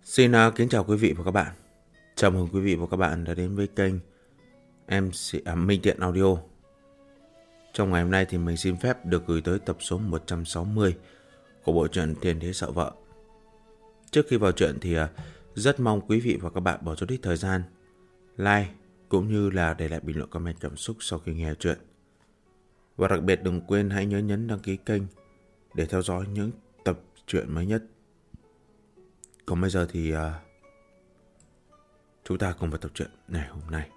Kính chào quý vị và các bạn. Chào mừng quý vị và các bạn đã đến với kênh Minh Tiện Audio. Trong ngày hôm nay thì mình xin phép được gửi tới tập số 160 của bộ truyện Tiền Thế Sợ Vợ. Trước khi vào truyện thì rất mong quý vị và các bạn bỏ chút ít thời gian like cũng như là để lại bình luận comment cảm xúc sau khi nghe truyện. Và đặc biệt đừng quên hãy nhớ nhấn đăng ký kênh để theo dõi những tập truyện mới nhất. Còn bây giờ thì chúng ta cùng vào tập truyện ngày hôm nay.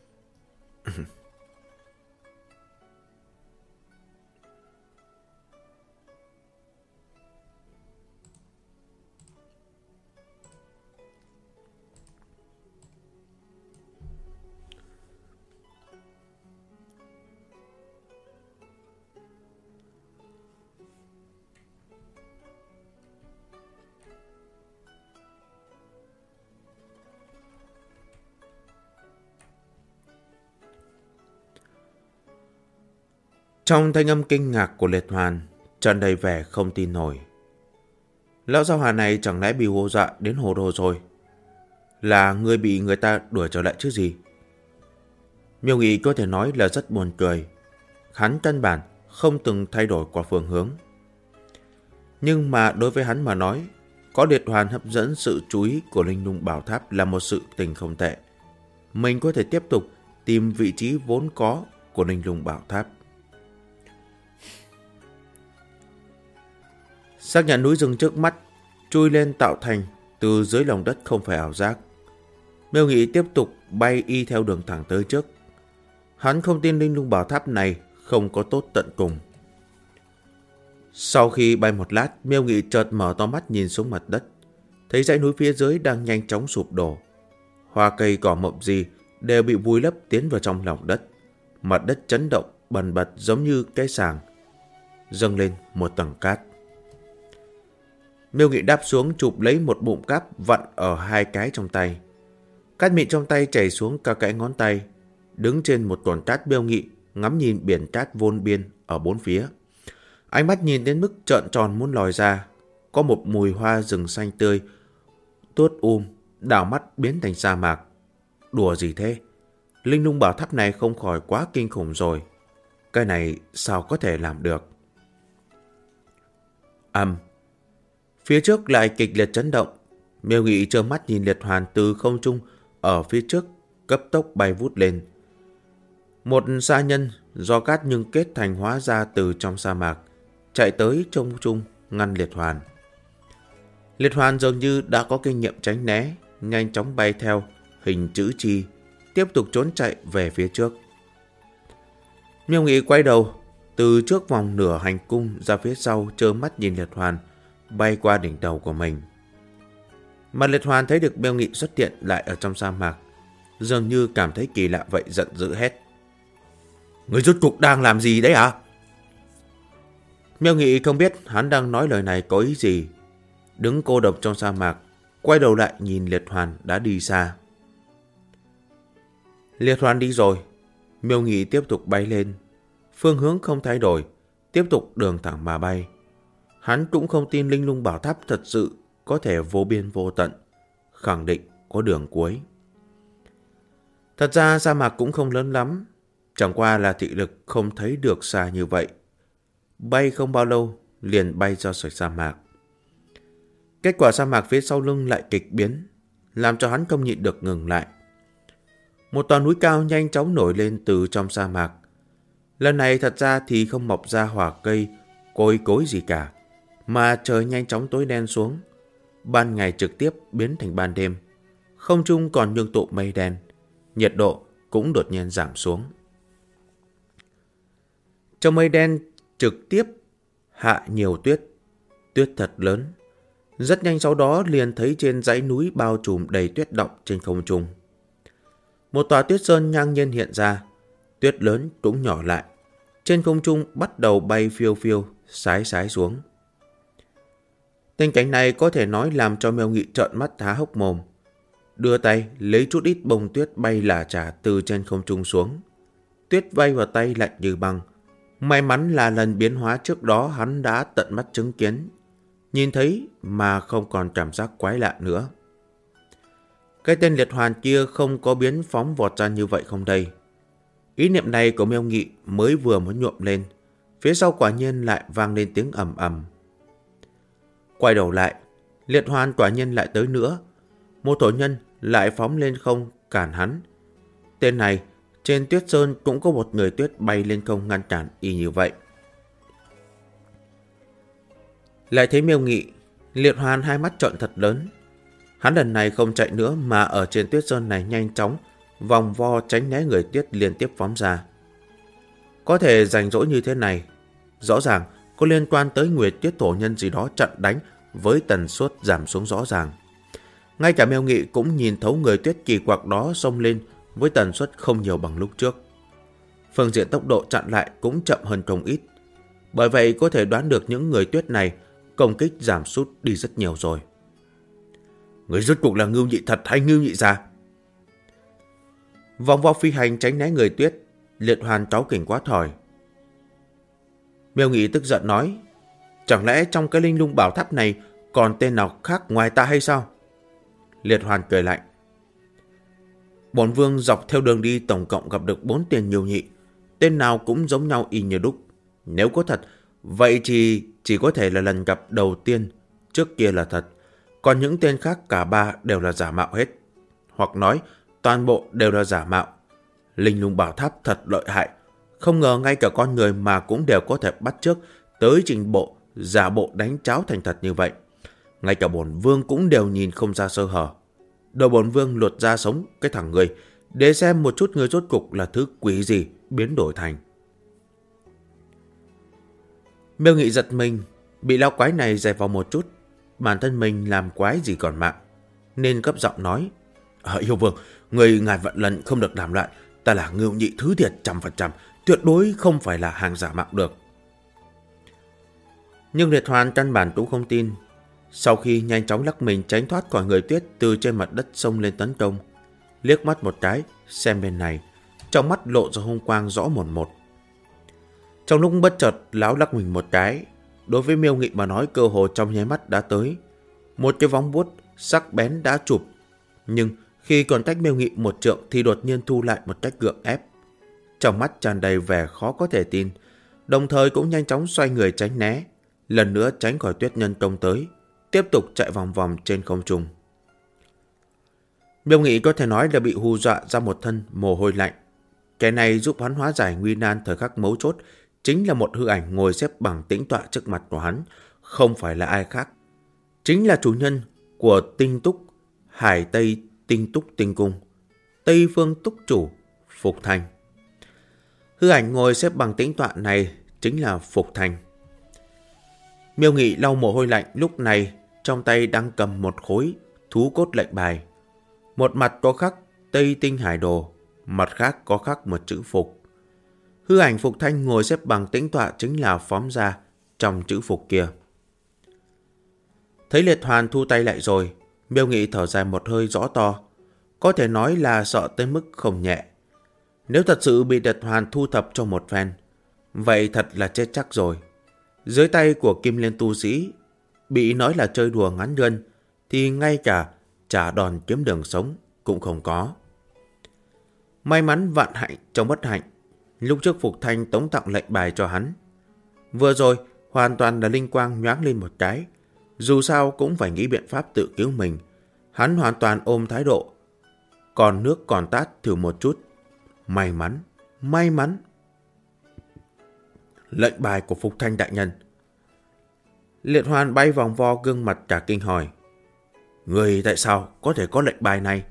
Trong thanh âm kinh ngạc của Liệt Hoàn tràn đầy vẻ không tin nổi. Lão Giao Hà này chẳng lẽ bị hù dọa đến hồ đồ rồi? Là người bị người ta đuổi trở lại chứ gì? Miêu Nghị có thể nói là rất buồn cười. Hắn căn bản không từng thay đổi qua phương hướng. Nhưng mà đối với hắn mà nói, có Liệt Hoàn hấp dẫn sự chú ý của Linh Lung Bảo Tháp là một sự tình không tệ. Mình có thể tiếp tục tìm vị trí vốn có của Linh Lung Bảo Tháp. Xác nhận núi rừng trước mắt chui lên tạo thành từ dưới lòng đất không phải ảo giác. Miêu Nghị tiếp tục bay y theo đường thẳng tới trước. Hắn không tin Linh Lung Bảo Tháp này không có tốt tận cùng. Sau khi bay một lát, Miêu Nghị chợt mở to mắt nhìn xuống mặt đất, thấy dãy núi phía dưới đang nhanh chóng sụp đổ. Hoa cây cỏ mộng gì đều bị vùi lấp tiến vào trong lòng đất. Mặt đất chấn động bần bật giống như cái sàng, dâng lên một tầng cát. Miêu Nghị đáp xuống chụp lấy một bụng cát vặn ở hai cái trong tay. Cát mịn trong tay chảy xuống cả cái ngón tay. Đứng trên một tồn cát, Miêu Nghị ngắm nhìn biển cát vôn biên ở bốn phía. Ánh mắt nhìn đến mức trợn tròn muốn lòi ra. Có một mùi hoa rừng xanh tươi tuốt đảo mắt biến thành sa mạc. Đùa gì thế? Linh Lung Bảo Tháp này không khỏi quá kinh khủng rồi. Cái này sao có thể làm được? Phía trước lại kịch liệt chấn động. Miêu Nghị trơ mắt nhìn Liệt Hoàn từ không trung ở phía trước cấp tốc bay vút lên. Một sa nhân do cát nhưng kết thành hóa ra từ trong sa mạc, chạy tới trong trung ngăn Liệt Hoàn. Liệt Hoàn dường như đã có kinh nghiệm tránh né, nhanh chóng bay theo hình chữ chi, tiếp tục trốn chạy về phía trước. Miêu Nghị quay đầu từ trước vòng nửa hành cung ra phía sau, trơ mắt nhìn Liệt Hoàn bay qua đỉnh đầu của mình. Mà Liệt Hoàn thấy được Miêu Nghị xuất hiện lại ở trong sa mạc, dường như cảm thấy kỳ lạ vậy, giận dữ hét: "Người rốt cuộc đang làm gì đấy hả?" Miêu Nghị không biết hắn đang nói lời này có ý gì, đứng cô độc trong sa mạc, quay đầu lại nhìn Liệt Hoàn đã đi xa. Liệt Hoàn đi rồi, Miêu Nghị tiếp tục bay lên, phương hướng không thay đổi, tiếp tục đường thẳng mà bay. Hắn cũng không tin Linh Lung Bảo Tháp thật sự có thể vô biên vô tận, khẳng định có đường cuối. Thật ra sa mạc cũng không lớn lắm, chẳng qua là thị lực không thấy được xa như vậy. Bay không bao lâu liền bay ra khỏi sa mạc. Kết quả sa mạc phía sau lưng lại kịch biến, làm cho hắn không nhịn được ngừng lại. Một tòa núi cao nhanh chóng nổi lên từ trong sa mạc. Lần này thật ra thì không mọc ra hoa cây, cối cối gì cả, mà trời nhanh chóng tối đen xuống. Ban ngày trực tiếp biến thành ban đêm. Không trung còn nhung tụ mây đen. Nhiệt độ cũng đột nhiên giảm xuống. Trong mây đen trực tiếp hạ nhiều tuyết. Tuyết thật lớn. Rất nhanh sau đó liền thấy trên dãy núi bao trùm đầy tuyết đọng trên không trung. Một tòa tuyết sơn ngang nhiên hiện ra. Tuyết lớn cũng nhỏ lại. Trên không trung bắt đầu bay phiêu phiêu, sái sái xuống. Tình cảnh này có thể nói làm cho Miêu Nghị trợn mắt há hốc mồm. Đưa tay lấy chút ít bông tuyết bay lả chả từ trên không trung xuống. Tuyết bay vào tay lạnh như băng. May mắn là lần biến hóa trước đó hắn đã tận mắt chứng kiến, nhìn thấy mà không còn cảm giác quái lạ nữa. Cái tên liệt hoàn kia không có biến phóng vọt ra như vậy không đây? Ý niệm này của Miêu Nghị mới vừa mới nhuộm lên, phía sau quả nhiên lại vang lên tiếng ầm ầm. Quay đầu lại, liệt hoàn quả nhiên lại tới nữa. Một thổ nhân lại phóng lên không cản hắn. Tên này, trên tuyết sơn cũng có một người tuyết bay lên không ngăn cản y như vậy. Lại thấy Miêu Nghị, liệt hoàn hai mắt trợn thật lớn. Hắn lần này không chạy nữa mà ở trên tuyết sơn này nhanh chóng vòng vo tránh né người tuyết liên tiếp phóng ra. Có thể rảnh rỗi như thế này, rõ ràng có liên quan tới người tuyết thổ nhân gì đó chặn đánh với tần suất giảm xuống rõ ràng. Ngay cả Miêu Nghị cũng nhìn thấu người tuyết kỳ quặc đó xông lên với tần suất không nhiều bằng lúc trước. Phương diện tốc độ chặn lại cũng chậm hơn không ít. Bởi vậy có thể đoán được những người tuyết này công kích giảm sút đi rất nhiều rồi. Người rốt cuộc là Ngưu Nhị thật hay Ngưu Nhị già? Vòng vo phi hành tránh né người tuyết, liệt hoàn cháu kỉnh quá thòi. Miêu Nghị tức giận nói, chẳng lẽ trong cái linh lung bảo tháp này còn tên nào khác ngoài ta hay sao? Liệt hoàn cười lạnh. Bổn vương dọc theo đường đi tổng cộng gặp được 4 tên Ngưu Nhị, tên nào cũng giống nhau y như đúc. Nếu có thật, vậy thì chỉ có thể là lần gặp đầu tiên, trước kia là thật. Còn những tên khác cả ba đều là giả mạo hết. Hoặc nói, toàn bộ đều là giả mạo. Linh lung bảo tháp thật lợi hại. Không ngờ ngay cả con người mà cũng đều có thể bắt chước tới trình bộ, giả bộ đánh cháo thành thật như vậy. Ngay cả bổn vương cũng đều nhìn không ra sơ hở. Đầu bổn vương lột ra sống cái thằng người, để xem một chút người rốt cục là thứ quỷ gì biến đổi thành. Miêu Nghị giật mình, bị lão quái này dè vào một chút. Bản thân mình làm quái gì còn mạng, nên cấp giọng nói, yêu vương, người ngài vận lần không được làm loạn. Ta là Ngưu Nhị thứ thiệt 100%, tuyệt đối không phải là hàng giả mạo được. Nhưng liệt hoàn căn bản cũng không tin. Sau khi nhanh chóng lắc mình tránh thoát khỏi người tuyết từ trên mặt đất xông lên tấn công, liếc mắt một cái xem bên này, trong mắt lộ ra hung quang rõ mồn một. Trong lúc bất chợt lão lắc mình một cái, đối với Miêu Nghị mà nói cơ hồ trong nháy mắt đã tới. Một cái vóng vuốt sắc bén đã chụp, nhưng khi còn cách Miêu Nghị một trượng thì đột nhiên thu lại một cách gượng ép. Trong mắt tràn đầy vẻ khó có thể tin, đồng thời cũng nhanh chóng xoay người tránh né, lần nữa tránh khỏi tuyết nhân công tới, tiếp tục chạy vòng vòng trên không trung. Miêu Nghị có thể nói là bị hù dọa ra một thân mồ hôi lạnh. Cái này giúp hắn hóa giải nguy nan thời khắc mấu chốt, chính là một hư ảnh ngồi xếp bằng tĩnh tọa trước mặt của hắn, không phải là ai khác. Chính là chủ nhân của Tinh Túc, Hải Tây Tinh Túc Tinh Cung, Tây Phương Túc Chủ, Phục Thanh. Hư ảnh ngồi xếp bằng tĩnh tọa này chính là Phục Thanh. Miêu Nghị lau mồ hôi lạnh lúc này trong tay đang cầm một khối thú cốt lệnh bài. Một mặt có khắc Tây Tinh Hải Đồ, mặt khác có khắc một chữ Phục. Hư ảnh Phục Thanh ngồi xếp bằng tĩnh tọa chính là phóng ra trong chữ Phục kia. Thấy liệt hoàn thu tay lại rồi, Miêu Nghị thở dài một hơi rõ to, có thể nói là sợ tới mức không nhẹ. Nếu thật sự bị liệt hoàn thu thập cho một phen, vậy thật là chết chắc rồi. Dưới tay của Kim Liên tu sĩ, bị nói là chơi đùa ngắn gân, thì ngay cả trả đòn kiếm đường sống cũng không có. May mắn vạn hạnh trong bất hạnh, lúc trước Phục Thanh tống tặng lệnh bài cho hắn. Vừa rồi hoàn toàn là linh quang nhoáng lên một cái, dù sao cũng phải nghĩ biện pháp tự cứu mình. Hắn hoàn toàn ôm thái độ còn nước còn tát thử một chút. May mắn, may mắn. Lệnh bài của Phục Thanh đại nhân. Liệt hoàn bay vòng vo gương mặt cả kinh hỏi, người tại sao có thể có lệnh bài này?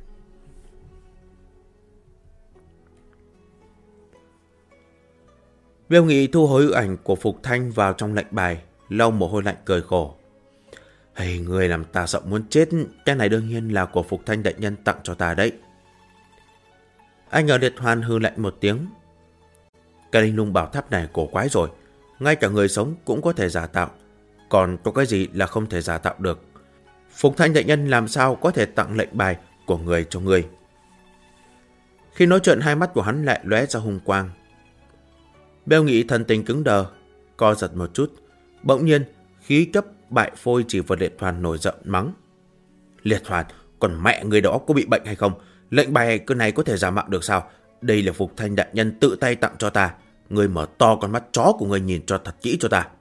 Miêu Nghị thu hồi ảnh của Phục Thanh vào trong lệnh bài, lau mồ hôi lạnh cười khổ. Hey, người làm ta sợ muốn chết, cái này đương nhiên là của Phục Thanh đại nhân tặng cho ta đấy. Anh ở liệt hoàn hư lạnh một tiếng. Cái linh lung bảo tháp này cổ quái rồi, ngay cả người sống cũng có thể giả tạo, còn có cái gì là không thể giả tạo được? Phục Thanh đại nhân làm sao có thể tặng lệnh bài của người cho người? Khi nói chuyện hai mắt của hắn lại lóe ra hung quang. Miêu Nghị thần tình cứng đờ, co giật một chút, bỗng nhiên khí cấp bại phôi chỉ vào liệt hoàn nổi giận mắng. Liệt hoàn, Còn mẹ người đó có bị bệnh hay không? Lệnh bài cái này có thể giả mạo được sao? Đây là Phục Thanh đại nhân tự tay tặng cho ta. Ngươi mở to con mắt chó của ngươi nhìn cho thật kỹ cho ta.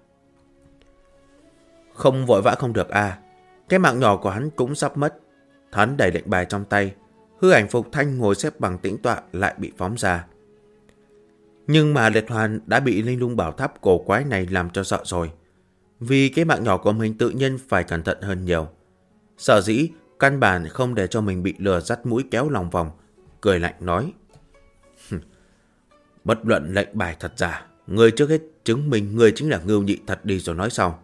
Không vội vã không được à. Cái mạng nhỏ của hắn cũng sắp mất. Hắn đẩy lệnh bài trong tay. Hư ảnh Phục Thanh ngồi xếp bằng tĩnh tọa lại bị phóng ra. Nhưng mà Liệt Hoàn đã bị linh lung bảo tháp cổ quái này làm cho sợ rồi. Vì cái mạng nhỏ của mình tự nhiên phải cẩn thận hơn nhiều. Sợ dĩ căn bản không để cho mình bị lừa dắt mũi kéo lòng vòng. Cười lạnh nói: Bất luận lệnh bài thật giả, người trước hết chứng minh người chính là Ngưu Nhị thật đi rồi nói sau.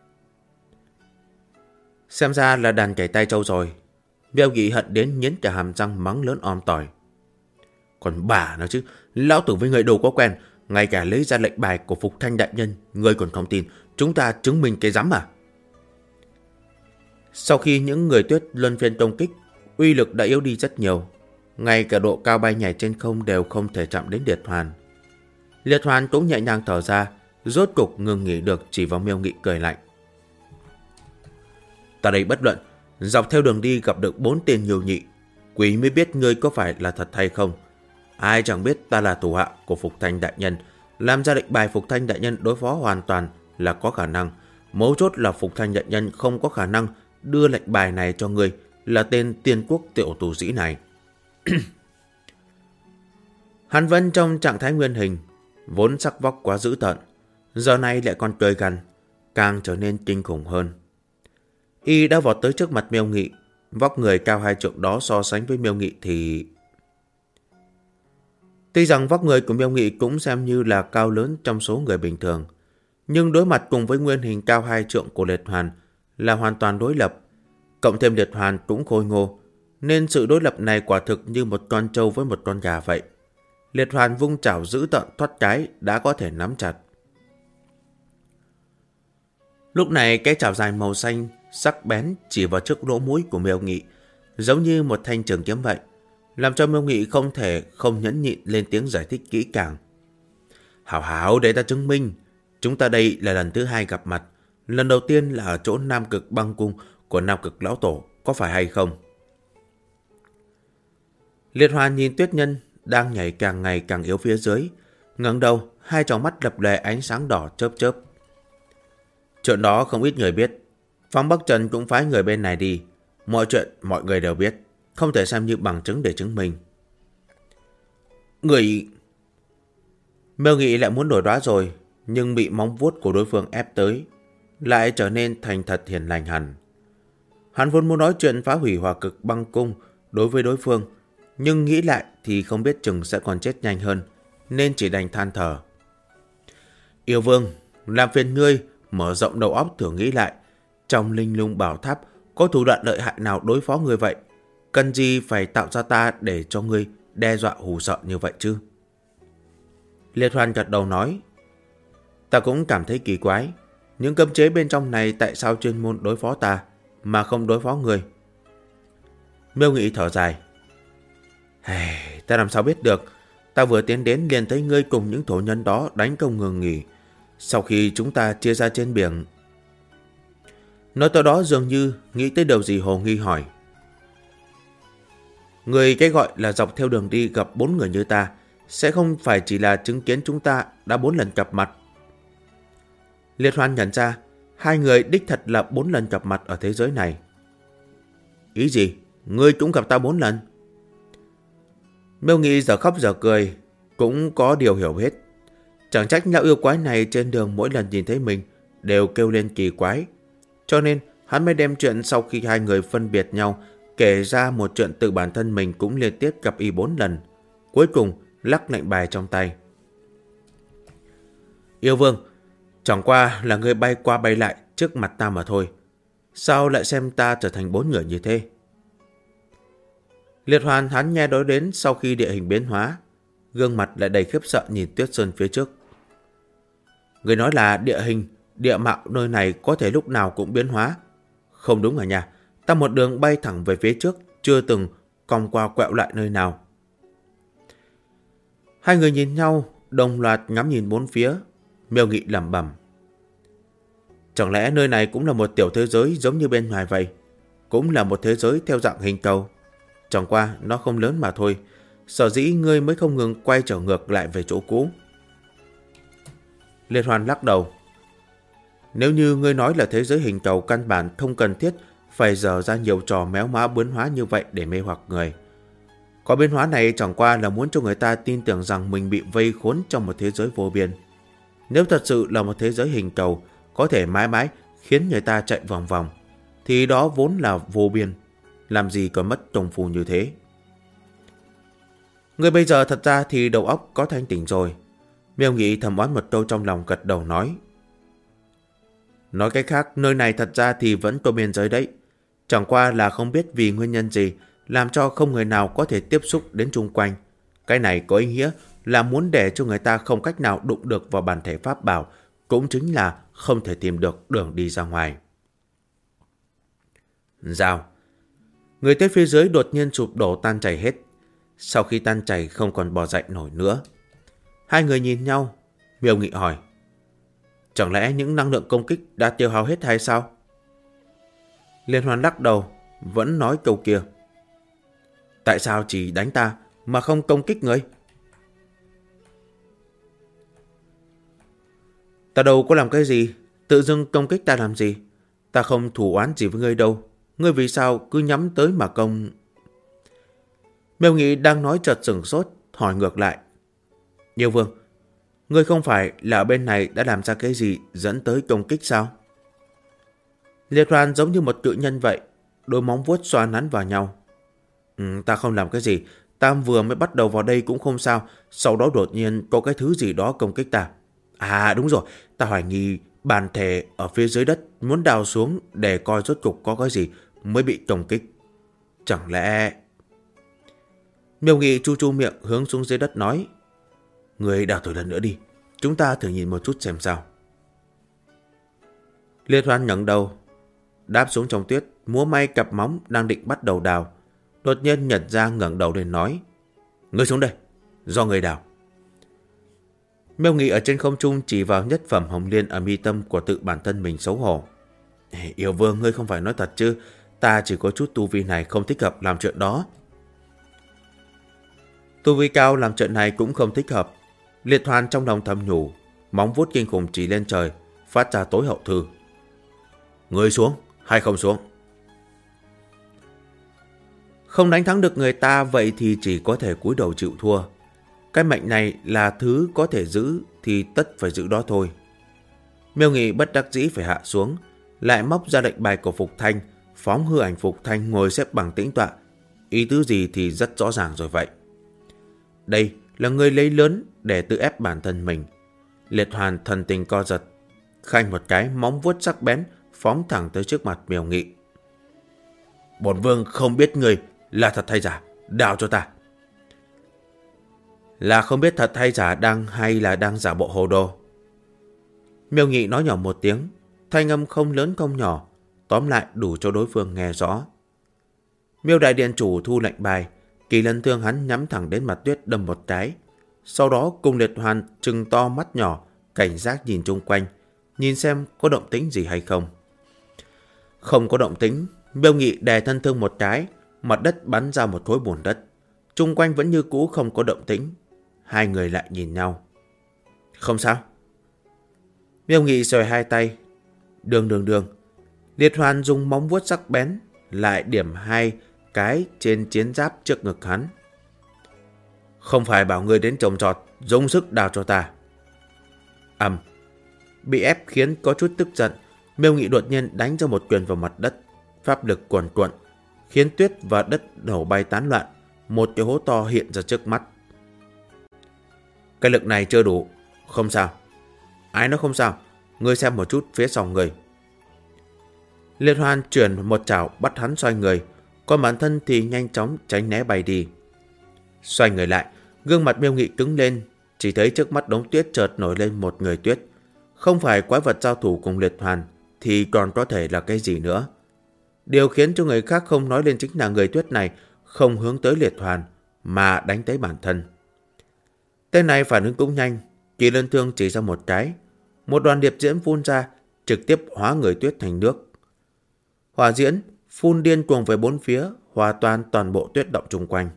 Xem ra là đàn cày tay trâu rồi. Bèo Nghị hận đến nghiến cả hàm răng mắng lớn om tỏi. Còn bà nói chứ, lão tử với người đâu có quen, ngay cả lấy ra lệnh bài của Phục Thanh đại nhân, người còn không tin, chúng ta chứng minh cái rắm à? Sau khi những người tuyết luân phiên công kích, uy lực đã yếu đi rất nhiều. Ngay cả độ cao bay nhảy trên không đều không thể chạm đến Liệt Hoàn. Liệt Hoàn cũng nhẹ nhàng thở ra, rốt cục ngừng nghỉ được chỉ vào Miêu Nghị cười lạnh. Ta đây bất luận, dọc theo đường đi gặp được 4 tên Ngưu Nhị, quỷ mới biết ngươi có phải là thật hay không. Ai chẳng biết ta là thủ hạ của Phục Thanh đại nhân, làm ra lệnh bài Phục Thanh đại nhân đối phó hoàn toàn là có khả năng. Mấu chốt là Phục Thanh đại nhân không có khả năng đưa lệnh bài này cho ngươi, là tên Tiên Quốc tiểu tù sĩ này. Hắn vẫn trong trạng thái nguyên hình, vốn sắc vóc quá dữ tợn, giờ này lại còn cười gằn, càng trở nên kinh khủng hơn. Y đã vọt tới trước mặt Miêu Nghị, vóc người cao 2 trượng đó so sánh với Miêu Nghị thì... Tuy rằng vóc người của Miêu Nghị cũng xem như là cao lớn trong số người bình thường, nhưng đối mặt cùng với nguyên hình cao 2 trượng của Liệt Hoàn là hoàn toàn đối lập. Cộng thêm Liệt Hoàn cũng khôi ngô, nên sự đối lập này quả thực như một con trâu với một con gà vậy. Liệt Hoàn vung chảo giữ tợn thoát cái đã có thể nắm chặt. Lúc này cái chảo dài màu xanh sắc bén chỉ vào trước lỗ mũi của Miêu Nghị, giống như một thanh trường kiếm vậy, làm cho Miêu Nghị không thể không nhẫn nhịn lên tiếng giải thích kỹ càng. Hảo để ta chứng minh, chúng ta đây là lần thứ 2 gặp mặt, lần đầu tiên là ở chỗ Nam Cực Băng Cung của Nam Cực Lão Tổ, có phải hay không? Liệt Hoàn nhìn Tuyết Nhân đang nhảy càng ngày càng yếu phía dưới, ngẩng đầu, 2 tròng mắt lập lòe ánh sáng đỏ chớp chớp. Chuyện đó không ít người biết, Phong Bắc Trần cũng phái người bên này đi, mọi chuyện mọi người đều biết, không thể xem như bằng chứng để chứng minh. Người... Miêu Nghị lại muốn đổi đoá rồi, nhưng bị móng vuốt của đối phương ép tới, lại trở nên thành thật hiền lành hẳn. Hắn vốn muốn nói chuyện phá hủy Hỏa Cực Băng Cung đối với đối phương, nhưng nghĩ lại thì không biết chừng sẽ còn chết nhanh hơn, nên chỉ đành than thở. Yêu Vương, làm phiền ngươi mở rộng đầu óc thử nghĩ lại, trong Linh Lung Bảo Tháp có thủ đoạn lợi hại nào đối phó ngươi vậy? Cần gì phải tạo ra ta để cho ngươi đe dọa hù sợ như vậy chứ? Liệt Hoàn gật đầu nói, ta cũng cảm thấy kỳ quái, những cấm chế bên trong này tại sao chuyên môn đối phó ta mà không đối phó ngươi? Miêu Nghị thở dài, ta làm sao biết được, ta vừa tiến đến liền thấy ngươi cùng những thổ nhân đó đánh công ngừng nghỉ, sau khi chúng ta chia ra trên biển. Nói tới đó dường như nghĩ tới điều gì hồ nghi hỏi, người cái gọi là dọc theo đường đi gặp 4 người như ta sẽ không phải chỉ là chứng kiến chúng ta đã 4 lần gặp mặt? Liệt Hoàn nhận ra 2 người đích thật là 4 lần gặp mặt ở thế giới này. Ý gì? Ngươi cũng gặp ta 4 lần? Miêu Nghị giờ khóc giờ cười, cũng có điều hiểu hết. Chẳng trách lão yêu quái này trên đường mỗi lần nhìn thấy mình đều kêu lên kỳ quái, cho nên hắn mới đem chuyện sau khi 2 người phân biệt nhau kể ra một chuyện tự bản thân mình cũng liên tiếp gặp y 4 lần. Cuối cùng lắc lệnh bài trong tay. Yêu Vương, chẳng qua là người bay qua bay lại trước mặt ta mà thôi, sao lại xem ta trở thành 4 người như thế? Liệt Hoàn hắn nghe nói đến sau khi địa hình biến hóa, gương mặt lại đầy khiếp sợ nhìn Tuyết Sơn phía trước. Người nói là địa hình, địa mạo nơi này có thể lúc nào cũng biến hóa. Không đúng à nha, ta một đường bay thẳng về phía trước, chưa từng cong qua quẹo lại nơi nào. 2 người nhìn nhau, đồng loạt ngắm nhìn 4 phía. Miêu Nghị lẩm bẩm, chẳng lẽ nơi này cũng là một tiểu thế giới giống như bên ngoài vậy? cũng là một thế giới theo dạng hình cầu. Chẳng qua nó không lớn mà thôi. Sở dĩ ngươi mới không ngừng quay trở ngược lại về chỗ cũ. Liệt Hoàn lắc đầu. Nếu như ngươi nói là thế giới hình cầu, căn bản không cần thiết phải dở ra nhiều trò méo mó biến hóa như vậy để mê hoặc người. Có biến hóa này chẳng qua là muốn cho người ta tin tưởng rằng mình bị vây khốn trong một thế giới vô biên. Nếu thật sự là một thế giới hình cầu có thể mãi mãi khiến người ta chạy vòng vòng, thì đó vốn là vô biên, làm gì có mất công phu như thế. Người bây giờ thật ra thì đầu óc có thanh tỉnh rồi. Miêu Nghị thầm oán một câu trong lòng, gật đầu nói. Nói cách khác, nơi này thật ra thì vẫn có biên giới đấy. Chẳng qua là không biết vì nguyên nhân gì làm cho không người nào có thể tiếp xúc đến chung quanh. Cái này có ý nghĩa là muốn để cho người ta không cách nào đụng được vào bản thể pháp bảo, cũng chính là không thể tìm được đường đi ra ngoài. Rào. Người tuyết phía dưới đột nhiên sụp đổ tan chảy hết. Sau khi tan chảy không còn bò dậy nổi nữa. Hai người nhìn nhau. Miêu Nghị hỏi. Chẳng lẽ những năng lượng công kích đã tiêu hao hết hay sao? Liên Hoàn lắc đầu, vẫn nói câu kia. Tại sao chỉ đánh ta mà không công kích ngươi? Ta đâu có làm cái gì, tự dưng công kích ta làm gì? Ta không thù oán gì với ngươi đâu. Ngươi vì sao cứ nhắm tới mà công... Miêu Nghị đang nói chợt sửng sốt, hỏi ngược lại. Yêu Vương, ngươi không phải là ở bên này đã làm ra cái gì dẫn tới công kích sao? Liệt Hoàn giống như một cự nhân vậy, đôi móng vuốt xoa nắn vào nhau. Ta không làm cái gì, ta vừa mới bắt đầu vào đây cũng không sao, sau đó đột nhiên có cái thứ gì đó công kích ta. À đúng rồi, ta hoài nghi bản thể ở phía dưới đất muốn đào xuống để coi rốt cục có cái gì mới bị công kích. Chẳng lẽ... Miêu Nghị chu chu miệng hướng xuống dưới đất nói. Người đào thử lần nữa đi, chúng ta thử nhìn một chút xem sao. Liệt Hoàn ngẩng đầu, đáp xuống trong tuyết, múa may cặp móng đang định bắt đầu đào. Đột nhiên nhận ra ngẩng đầu lên nói. Ngươi xuống đây, do người đào. Miêu Nghị ở trên không trung chỉ vào nhất phẩm hồng liên ở mi tâm của tự bản thân mình xấu hổ. Yêu Vương, ngươi không phải nói thật chứ? Ta chỉ có chút tu vi này, không thích hợp làm chuyện đó. Tu vi cao làm chuyện này cũng không thích hợp. Liệt Hoàn trong lòng thầm nhủ, móng vuốt kinh khủng chỉ lên trời, phát ra tối hậu thư. Ngươi xuống hay không xuống? Không đánh thắng được người ta, vậy thì chỉ có thể cúi đầu chịu thua. Cái mệnh này là thứ có thể giữ thì tất phải giữ đó thôi. Miêu Nghị bất đắc dĩ phải hạ xuống, lại móc ra lệnh bài của Phục Thanh, phóng hư ảnh Phục Thanh ngồi xếp bằng tĩnh tọa. Ý tứ gì thì rất rõ ràng rồi vậy. Đây là người lấy lớn để tự ép bản thân mình. Liệt Hoàn thần tình co giật, khanh một cái móng vuốt sắc bén phóng thẳng tới trước mặt Miêu Nghị. Bổn Vương không biết người là thật hay giả, đào cho ta. Là không biết thật hay giả hay là đang giả bộ hồ đồ? Miêu Nghị nói nhỏ một tiếng, thanh âm không lớn không nhỏ, tóm lại đủ cho đối phương nghe rõ. Miêu đại điện chủ thu lệnh bài, kỳ lân thương hắn nhắm thẳng đến mặt tuyết đâm một cái. Sau đó cùng Liệt Hoàn trừng to mắt nhỏ, cảnh giác nhìn chung quanh, nhìn xem có động tĩnh gì hay không. Không có động tĩnh. Miêu Nghị đè thân thương một cái, mặt đất bắn ra một khối bùn đất. Chung quanh vẫn như cũ không có động tĩnh. Hai người lại nhìn nhau. Không sao. Miêu Nghị xòe hai tay. Đường. Liệt Hoàn dùng móng vuốt sắc bén lại điểm hai cái trên chiến giáp trước ngực hắn. Không phải bảo ngươi đến trồng trọt, dùng sức đào cho ta. Bị ép khiến có chút tức giận, Miêu Nghị đột nhiên đánh ra một quyền vào mặt đất. Pháp lực cuồn cuộn, khiến tuyết và đất nổ bay tán loạn. Một cái hố to hiện ra trước mắt. Cái lực này chưa đủ. Không sao. Ai nói không sao? Ngươi xem một chút phía sau người. Liệt Hoàn chuyển một chảo bắt hắn xoay người, còn bản thân thì nhanh chóng tránh né bay đi. Xoay người lại, gương mặt Miêu Nghị cứng lên, chỉ thấy trước mắt đống tuyết chợt nổi lên một người tuyết. Không phải quái vật giao thủ cùng Liệt Hoàn thì còn có thể là cái gì nữa. Điều khiến cho người khác không nói lên chính là người tuyết này không hướng tới Liệt Hoàn mà đánh tới bản thân. Tên này phản ứng cũng nhanh, kỳ lân thương chỉ ra một cái, một đoàn điệp diễm phun ra, trực tiếp hóa người tuyết thành nước. Hỏa diễm phun điên cuồng về bốn phía, hòa toàn bộ tuyết động chung quanh.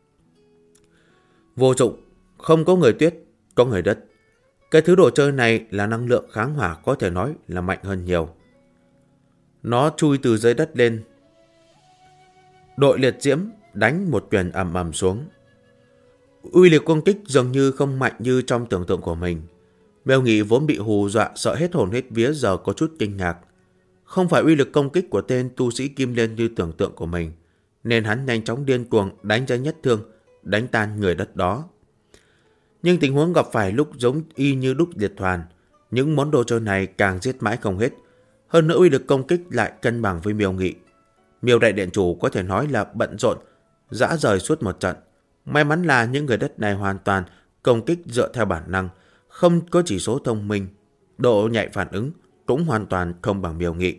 Vô dụng, không có người tuyết, có người đất. Cái thứ đồ chơi này là năng lượng kháng hỏa, có thể nói là mạnh hơn nhiều. Nó chui từ dưới đất lên, đội liệt diễm đánh một quyền ầm ầm xuống. Uy lực công kích dường như không mạnh như trong tưởng tượng của mình. Mêu Nghị vốn bị hù dọa sợ hết hồn hết vía giờ có chút kinh ngạc. Không phải uy lực công kích của tên tu sĩ Kim Liên như tưởng tượng của mình, nên hắn nhanh chóng điên cuồng đánh ra nhất thương, đánh tan người đất đó. Nhưng tình huống gặp phải lúc giống y như đúc liệt hoàn, những món đồ chơi này càng giết mãi không hết. Hơn nữa uy lực công kích lại cân bằng với Miêu Nghị. Miêu đại điện chủ có thể nói là bận rộn, dã rời suốt một trận. May mắn là những người đất này hoàn toàn công kích dựa theo bản năng, không có chỉ số thông minh, độ nhạy phản ứng cũng hoàn toàn không bằng Miêu Nghị.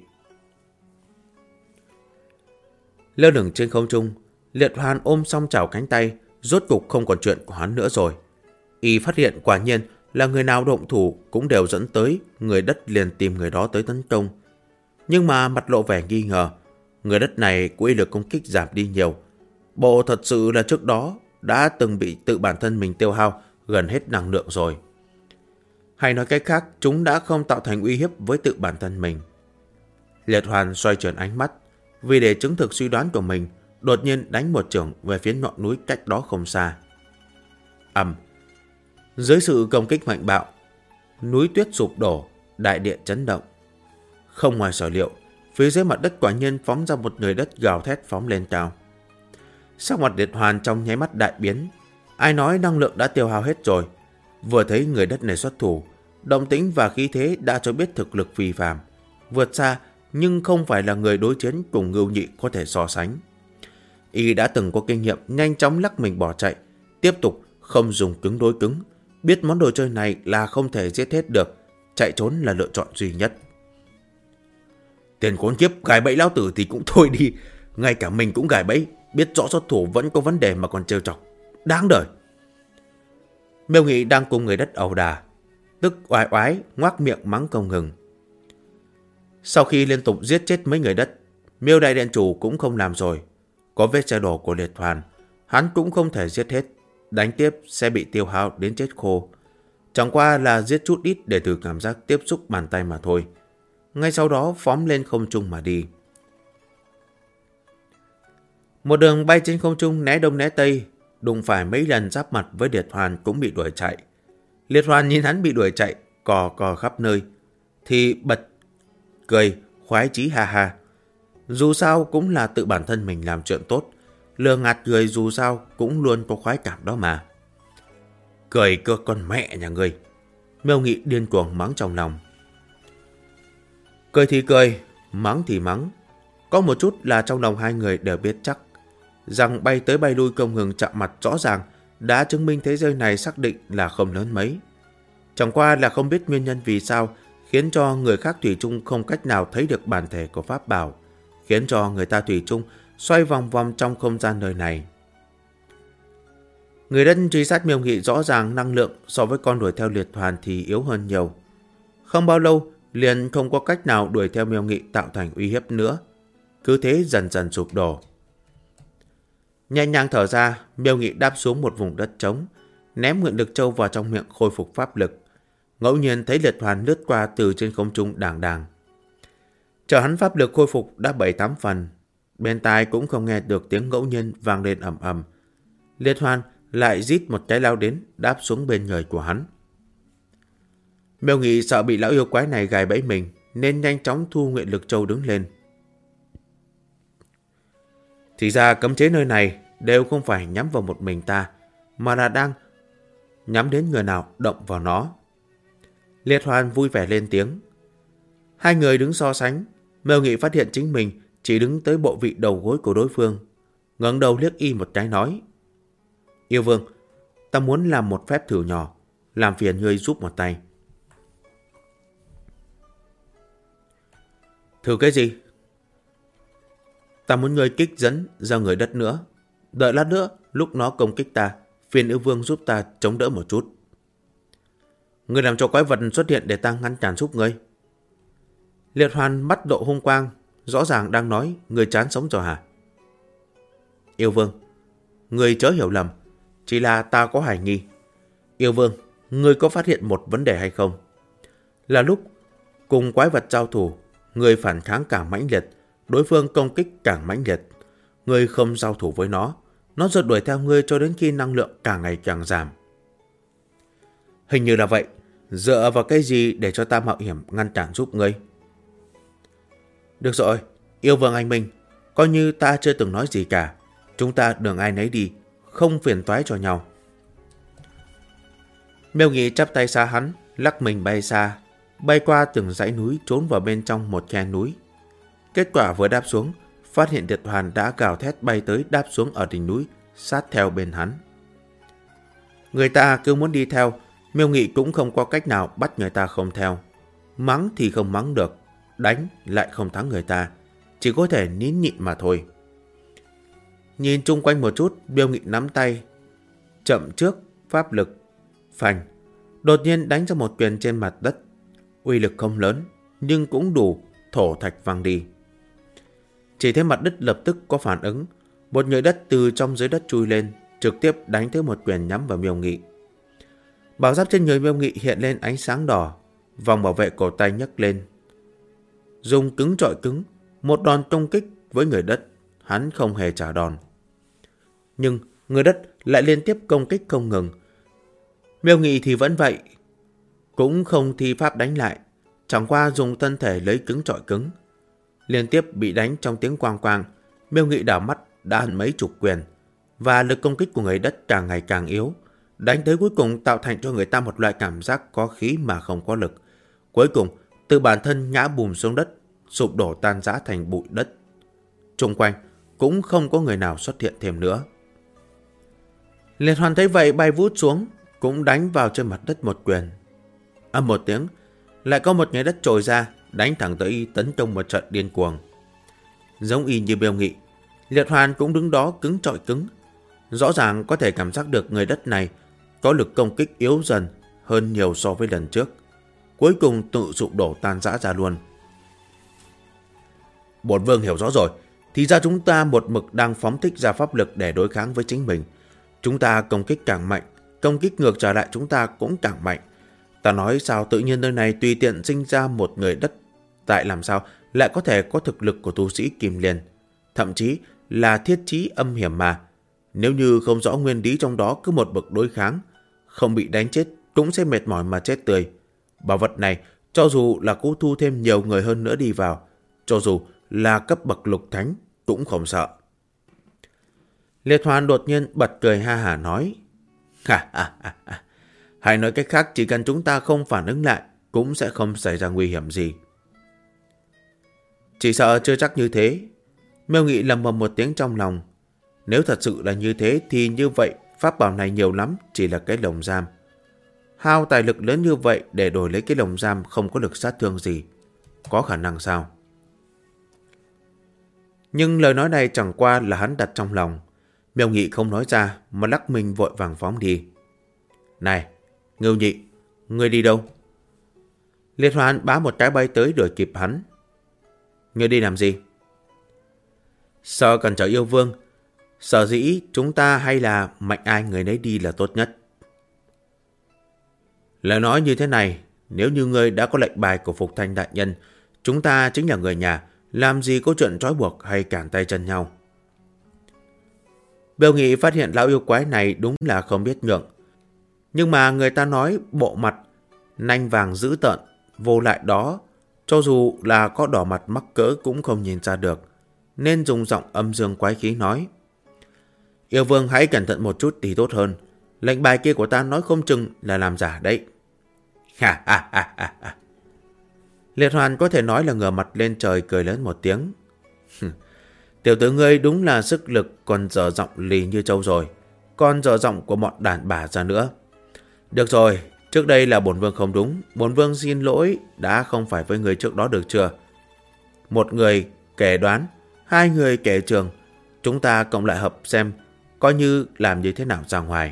Lơ lửng trên không trung, Liệt Hoàn ôm song chảo cánh tay, rốt cục không còn chuyện của hắn nữa rồi. Y phát hiện quả nhiên là người nào động thủ cũng đều dẫn tới người đất liền tìm người đó tới tấn công. Nhưng mà mặt lộ vẻ nghi ngờ, người đất này của uy lực công kích giảm đi nhiều. Bộ thật sự là trước đó đã từng bị tự bản thân mình tiêu hao gần hết năng lượng rồi. Hay nói cách khác, chúng đã không tạo thành uy hiếp với tự bản thân mình. Liệt Hoàn xoay chuyển ánh mắt, vì để chứng thực suy đoán của mình, đột nhiên đánh một chưởng về phía ngọn núi cách đó không xa. Dưới sự công kích mạnh bạo, núi tuyết sụp đổ, đại địa chấn động. Không ngoài sở liệu, phía dưới mặt đất quả nhiên phóng ra một người đất gào thét phóng lên cao. Sắc mặt Liệt Hoàn trong nháy mắt đại biến. Ai nói năng lượng đã tiêu hao hết rồi. Vừa thấy người đất này xuất thủ, động tĩnh và khí thế đã cho biết thực lực phi phàm, vượt xa nhưng không phải là người đối chiến cùng Ngưu Nhị có thể so sánh. Y đã từng có kinh nghiệm nhanh chóng lắc mình bỏ chạy, tiếp tục không dùng cứng đối cứng, biết món đồ chơi này là không thể giết hết được, chạy trốn là lựa chọn duy nhất. Tiền khốn kiếp, gài bẫy lão tử thì cũng thôi đi, ngay cả mình cũng gài bẫy, biết rõ xuất thủ vẫn có vấn đề mà còn trêu chọc, đáng đời. Miêu Nghị đang cùng người đất ẩu đả, tức oái oái ngoác miệng mắng không ngừng. Sau khi liên tục giết chết mấy người đất, Miêu đại điện chủ cũng không làm rồi. Có vết xe đổ của Liệt Hoàn, hắn cũng không thể giết hết, đánh tiếp sẽ bị tiêu hao đến chết khô. Chẳng qua là giết chút ít để thử cảm giác tiếp xúc bàn tay mà thôi. Ngay sau đó phóng lên không trung mà đi. Một đường bay trên không trung né đông né tây, đụng phải mấy lần giáp mặt với Liệt Hoàn cũng bị đuổi chạy. Liệt Hoàn nhìn hắn bị đuổi chạy, cò khắp nơi, thì bật cười, khoái chí ha ha. Dù sao cũng là tự bản thân mình làm chuyện tốt, lừa gạt người dù sao cũng luôn có khoái cảm đó mà. Cười cơ con mẹ nhà ngươi, Miêu Nghị điên cuồng mắng trong lòng. Cười thì cười, mắng thì mắng. Có một chút là trong lòng hai người đều biết chắc, rằng bay tới bay lui không ngừng chạm mặt rõ ràng đã chứng minh thế giới này xác định là không lớn mấy. Chẳng qua là không biết nguyên nhân vì sao khiến cho người khác thủy chung không cách nào thấy được bản thể của pháp bảo, khiến cho người ta thủy chung xoay vòng vòng trong không gian nơi này. Người đất truy sát Miêu Nghị rõ ràng năng lượng so với con đuổi theo Liệt Hoàn thì yếu hơn nhiều. Không bao lâu liền không có cách nào đuổi theo Miêu Nghị tạo thành uy hiếp nữa. Cứ thế dần dần sụp đổ. Nhẹ nhàng thở ra, Miêu Nghị đáp xuống một vùng đất trống, ném nguyện lực châu vào trong miệng khôi phục pháp lực. Ngẫu nhiên thấy Liệt Hoàn lướt qua từ trên không trung đàng đàng. Chờ hắn pháp lực khôi phục đã 7-8 phần, bên tai cũng không nghe được tiếng ngẫu nhiên vang lên ầm ầm. Liệt Hoàn lại rít một cái lao đến, đáp xuống bên người của hắn. Miêu Nghị sợ bị lão yêu quái này gài bẫy mình, nên nhanh chóng thu nguyện lực châu đứng lên. Thì ra cấm chế nơi này đều không phải nhắm vào một mình ta, mà là đang nhắm đến người nào động vào nó. Liệt Hoàn vui vẻ lên tiếng. Hai người đứng so sánh, Miêu Nghị phát hiện chính mình chỉ đứng tới bộ vị đầu gối của đối phương, ngẩng đầu liếc y một cái nói: Yêu Vương, ta muốn làm một phép thử nhỏ, làm phiền ngươi giúp một tay. Thử cái gì? Ta muốn ngươi kích dẫn ra người đất nữa. Đợi lát nữa, lúc nó công kích ta, phiền Yêu Vương giúp ta chống đỡ một chút. Ngươi làm cho quái vật xuất hiện để ta ngăn cản giúp ngươi. Liệt Hoàn mắt độ hung quang, rõ ràng đang nói người chán sống rồi hả? Yêu Vương, người chớ hiểu lầm, chỉ là ta có hoài nghi. Yêu Vương, người có phát hiện một vấn đề hay không? Là lúc cùng quái vật giao thủ, người phản kháng càng mãnh liệt, đối phương công kích càng mãnh liệt. Người không giao thủ với nó rượt đuổi theo ngươi cho đến khi năng lượng càng ngày càng giảm. Hình như là vậy. Dựa vào cái gì để cho ta mạo hiểm ngăn cản giúp ngươi? Được rồi, Yêu Vương anh Minh, coi như ta chưa từng nói gì cả. Chúng ta đường ai nấy đi, không phiền toái cho nhau. Miêu Nghị chắp tay xa hắn, lắc mình bay xa, bay qua từng dãy núi trốn vào bên trong một khe núi. Kết quả vừa đáp xuống, phát hiện Liệt Hoàn đã gào thét bay tới đáp xuống ở đỉnh núi, sát theo bên hắn. Người ta cứ muốn đi theo, Miêu Nghị cũng không có cách nào bắt người ta không theo. Mắng thì không mắng được, đánh lại không thắng người ta, chỉ có thể nín nhịn mà thôi. Nhìn chung quanh một chút, Miêu Nghị nắm tay, chậm trước, pháp lực, phanh, đột nhiên đánh ra một quyền trên mặt đất. Uy lực không lớn, nhưng cũng đủ thổ thạch văng đi. Chỉ thấy mặt đất lập tức có phản ứng, một nhồi đất từ trong dưới đất chui lên, trực tiếp đánh tới một quyền nhắm vào Miêu Nghị. Bảo giáp trên người Miêu Nghị hiện lên ánh sáng đỏ, vòng bảo vệ cổ tay nhấc lên. Dùng cứng chọi cứng, một đòn công kích với người đất, hắn không hề trả đòn. Nhưng người đất lại liên tiếp công kích không ngừng. Miêu Nghị thì vẫn vậy, cũng không thi pháp đánh lại, chẳng qua dùng thân thể lấy cứng chọi cứng. Liên tiếp bị đánh trong tiếng quang quang, Miêu Nghị đảo mắt đã ăn mấy chục quyền, và lực công kích của người đất càng ngày càng yếu, đánh tới cuối cùng tạo thành cho người ta một loại cảm giác có khí mà không có lực. Cuối cùng, từ bản thân ngã bùm xuống đất, sụp đổ tan rã thành bụi đất. Xung quanh cũng không có người nào xuất hiện thêm nữa. Liệt Hoàn thấy vậy bay vút xuống, cũng đánh vào trên mặt đất một quyền. Âm một tiếng, lại có một nhánh đất trồi ra, đánh thẳng tới y, tấn công một trận điên cuồng. Giống y như Miêu Nghị, Liệt Hoàn cũng đứng đó cứng chọi cứng. Rõ ràng có thể cảm giác được người đất này có lực công kích yếu dần hơn nhiều so với lần trước. Cuối cùng tự sụp đổ tan rã ra luôn. Bổn Vương hiểu rõ rồi. Thì ra chúng ta một mực đang phóng thích ra pháp lực để đối kháng với chính mình. Chúng ta công kích càng mạnh, công kích ngược trở lại chúng ta cũng càng mạnh. Ta nói sao tự nhiên nơi này tùy tiện sinh ra một người đất, tại làm sao lại có thể có thực lực của tu sĩ Kim Liên, thậm chí là thiết chí âm hiểm mà. Nếu như không rõ nguyên lý trong đó, cứ một bậc đối kháng, không bị đánh chết cũng sẽ mệt mỏi mà chết tươi. Bảo vật này cho dù là cố thu thêm nhiều người hơn nữa đi vào, cho dù là cấp bậc lục thánh cũng không sợ. Liệt Hoàn đột nhiên bật cười ha hả nói: Hay nói cách khác, chỉ cần chúng ta không phản ứng lại cũng sẽ không xảy ra nguy hiểm gì. Chỉ sợ chưa chắc như thế. Miêu Nghị lầm bầm một tiếng trong lòng. Nếu thật sự là như thế thì như vậy pháp bảo này nhiều lắm chỉ là cái lồng giam. Hao tài lực lớn như vậy để đổi lấy cái lồng giam không có lực sát thương gì, có khả năng sao? Nhưng lời nói này chẳng qua là hắn đặt trong lòng. Miêu Nghị không nói ra mà lắc mình vội vàng phóng đi. Này, Ngưu Nhị, ngươi đi đâu? Liệt Hoàn bá một cái bay tới đuổi kịp hắn. Ngươi đi làm gì? Sợ cản trở Yêu Vương. Sở dĩ chúng ta hay là mạnh ai người nấy đi là tốt nhất. Lời nói như thế này, nếu như ngươi đã có lệnh bài của Phục Thanh đại nhân, chúng ta chính là người nhà, làm gì có chuyện trói buộc hay cản tay chân nhau. Miêu Nghị phát hiện lão yêu quái này đúng là không biết nhượng. Nhưng mà người ta nói bộ mặt nanh vàng dữ tợn, vô lại đó, cho dù là có đỏ mặt mắc cỡ cũng không nhìn ra được, nên dùng giọng âm dương quái khí nói: Yêu Vương hãy cẩn thận một chút thì tốt hơn. Lệnh bài kia của ta nói không chừng là làm giả đấy. Liệt Hoàn có thể nói là ngửa mặt lên trời cười lớn một tiếng. Tiểu tử ngươi đúng là sức lực còn dở giọng lì như trâu rồi, còn dở giọng của bọn đàn bà ra nữa. Được rồi, trước đây là bổn vương không đúng, bổn vương xin lỗi đã không phải với người trước đó được chưa? Một người kể đoán, hai người kể trường, chúng ta cộng lại hợp xem coi như làm như thế nào ra ngoài.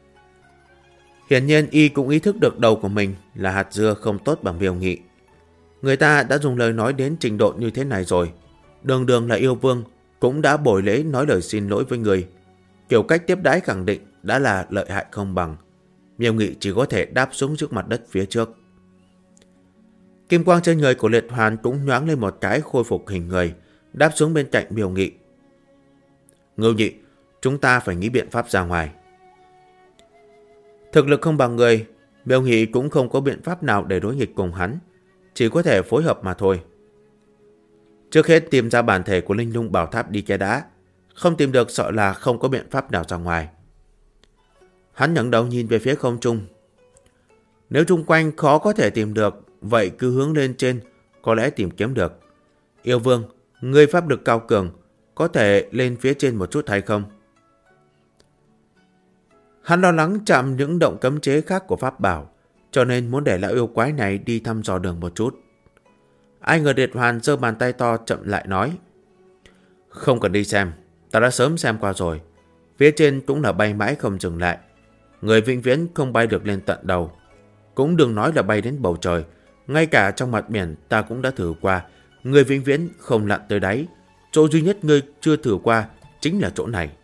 Hiển nhiên y cũng ý thức được đầu của mình là hạt dưa không tốt bằng Miêu Nghị. Người ta đã dùng lời nói đến trình độ như thế này rồi. Đường đường là yêu vương, cũng đã bồi lễ nói lời xin lỗi với người. Kiểu cách tiếp đãi khẳng định đã là lợi hại không bằng. Miêu Nghị chỉ có thể đáp xuống trước mặt đất phía trước. Kim quang trên người của Liệt Hoàn cũng nhoáng lên một cái, khôi phục hình người, đáp xuống bên cạnh Miêu Nghị. Ngưu Nhị, chúng ta phải nghĩ biện pháp ra ngoài. Thực lực không bằng người, Miêu Nghị cũng không có biện pháp nào để đối nghịch cùng hắn, chỉ có thể phối hợp mà thôi. Trước hết tìm ra bản thể của Linh Lung Bảo Tháp đi cái đã, không tìm được sợ là không có biện pháp nào ra ngoài. Hắn ngẩng đầu nhìn về phía không trung. Nếu chung quanh khó có thể tìm được, vậy cứ hướng lên trên, có lẽ tìm kiếm được. Yêu vương, ngươi pháp lực cao cường, có thể lên phía trên một chút hay không? Hắn lo lắng chạm những động cấm chế khác của pháp bảo, cho nên muốn để lão yêu quái này đi thăm dò đường một chút. Ai ngờ Liệt Hoàn giơ bàn tay to chậm lại nói. Không cần đi xem, ta đã sớm xem qua rồi. Phía trên cũng là bay mãi không dừng lại. Người vĩnh viễn không bay được lên tận đầu. Cũng đừng nói là bay đến bầu trời. Ngay cả trong mặt biển ta cũng đã thử qua. Người vĩnh viễn không lặn tới đáy. Chỗ duy nhất ngươi chưa thử qua chính là chỗ này.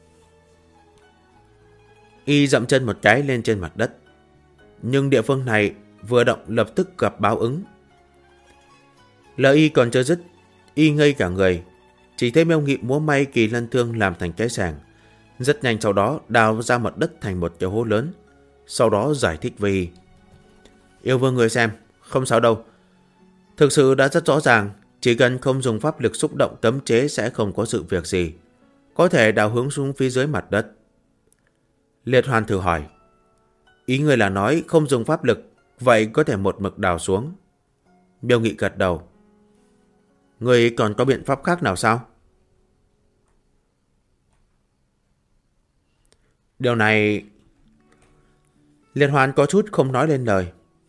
Y dậm chân một cái lên trên mặt đất. Nhưng địa phương này vừa động lập tức gặp báo ứng. Lời Y còn chưa dứt, Y ngây cả người. Chỉ thấy Miêu Nghị múa may kỳ lân thương làm thành cái sàng. Rất nhanh sau đó đào ra mặt đất thành một cái hố lớn. Sau đó giải thích với Y. Yêu vương người xem, không sao đâu. Thực sự đã rất rõ ràng, chỉ cần không dùng pháp lực xúc động cấm chế sẽ không có sự việc gì. Có thể đào hướng xuống phía dưới mặt đất. Liệt Hoàn thử hỏi. Ý người là nói không dùng pháp lực, vậy có thể một mực đào xuống. Miêu Nghị gật đầu. Người còn có biện pháp khác nào sao? Điều này... Liệt Hoàn có chút không nói lên lời.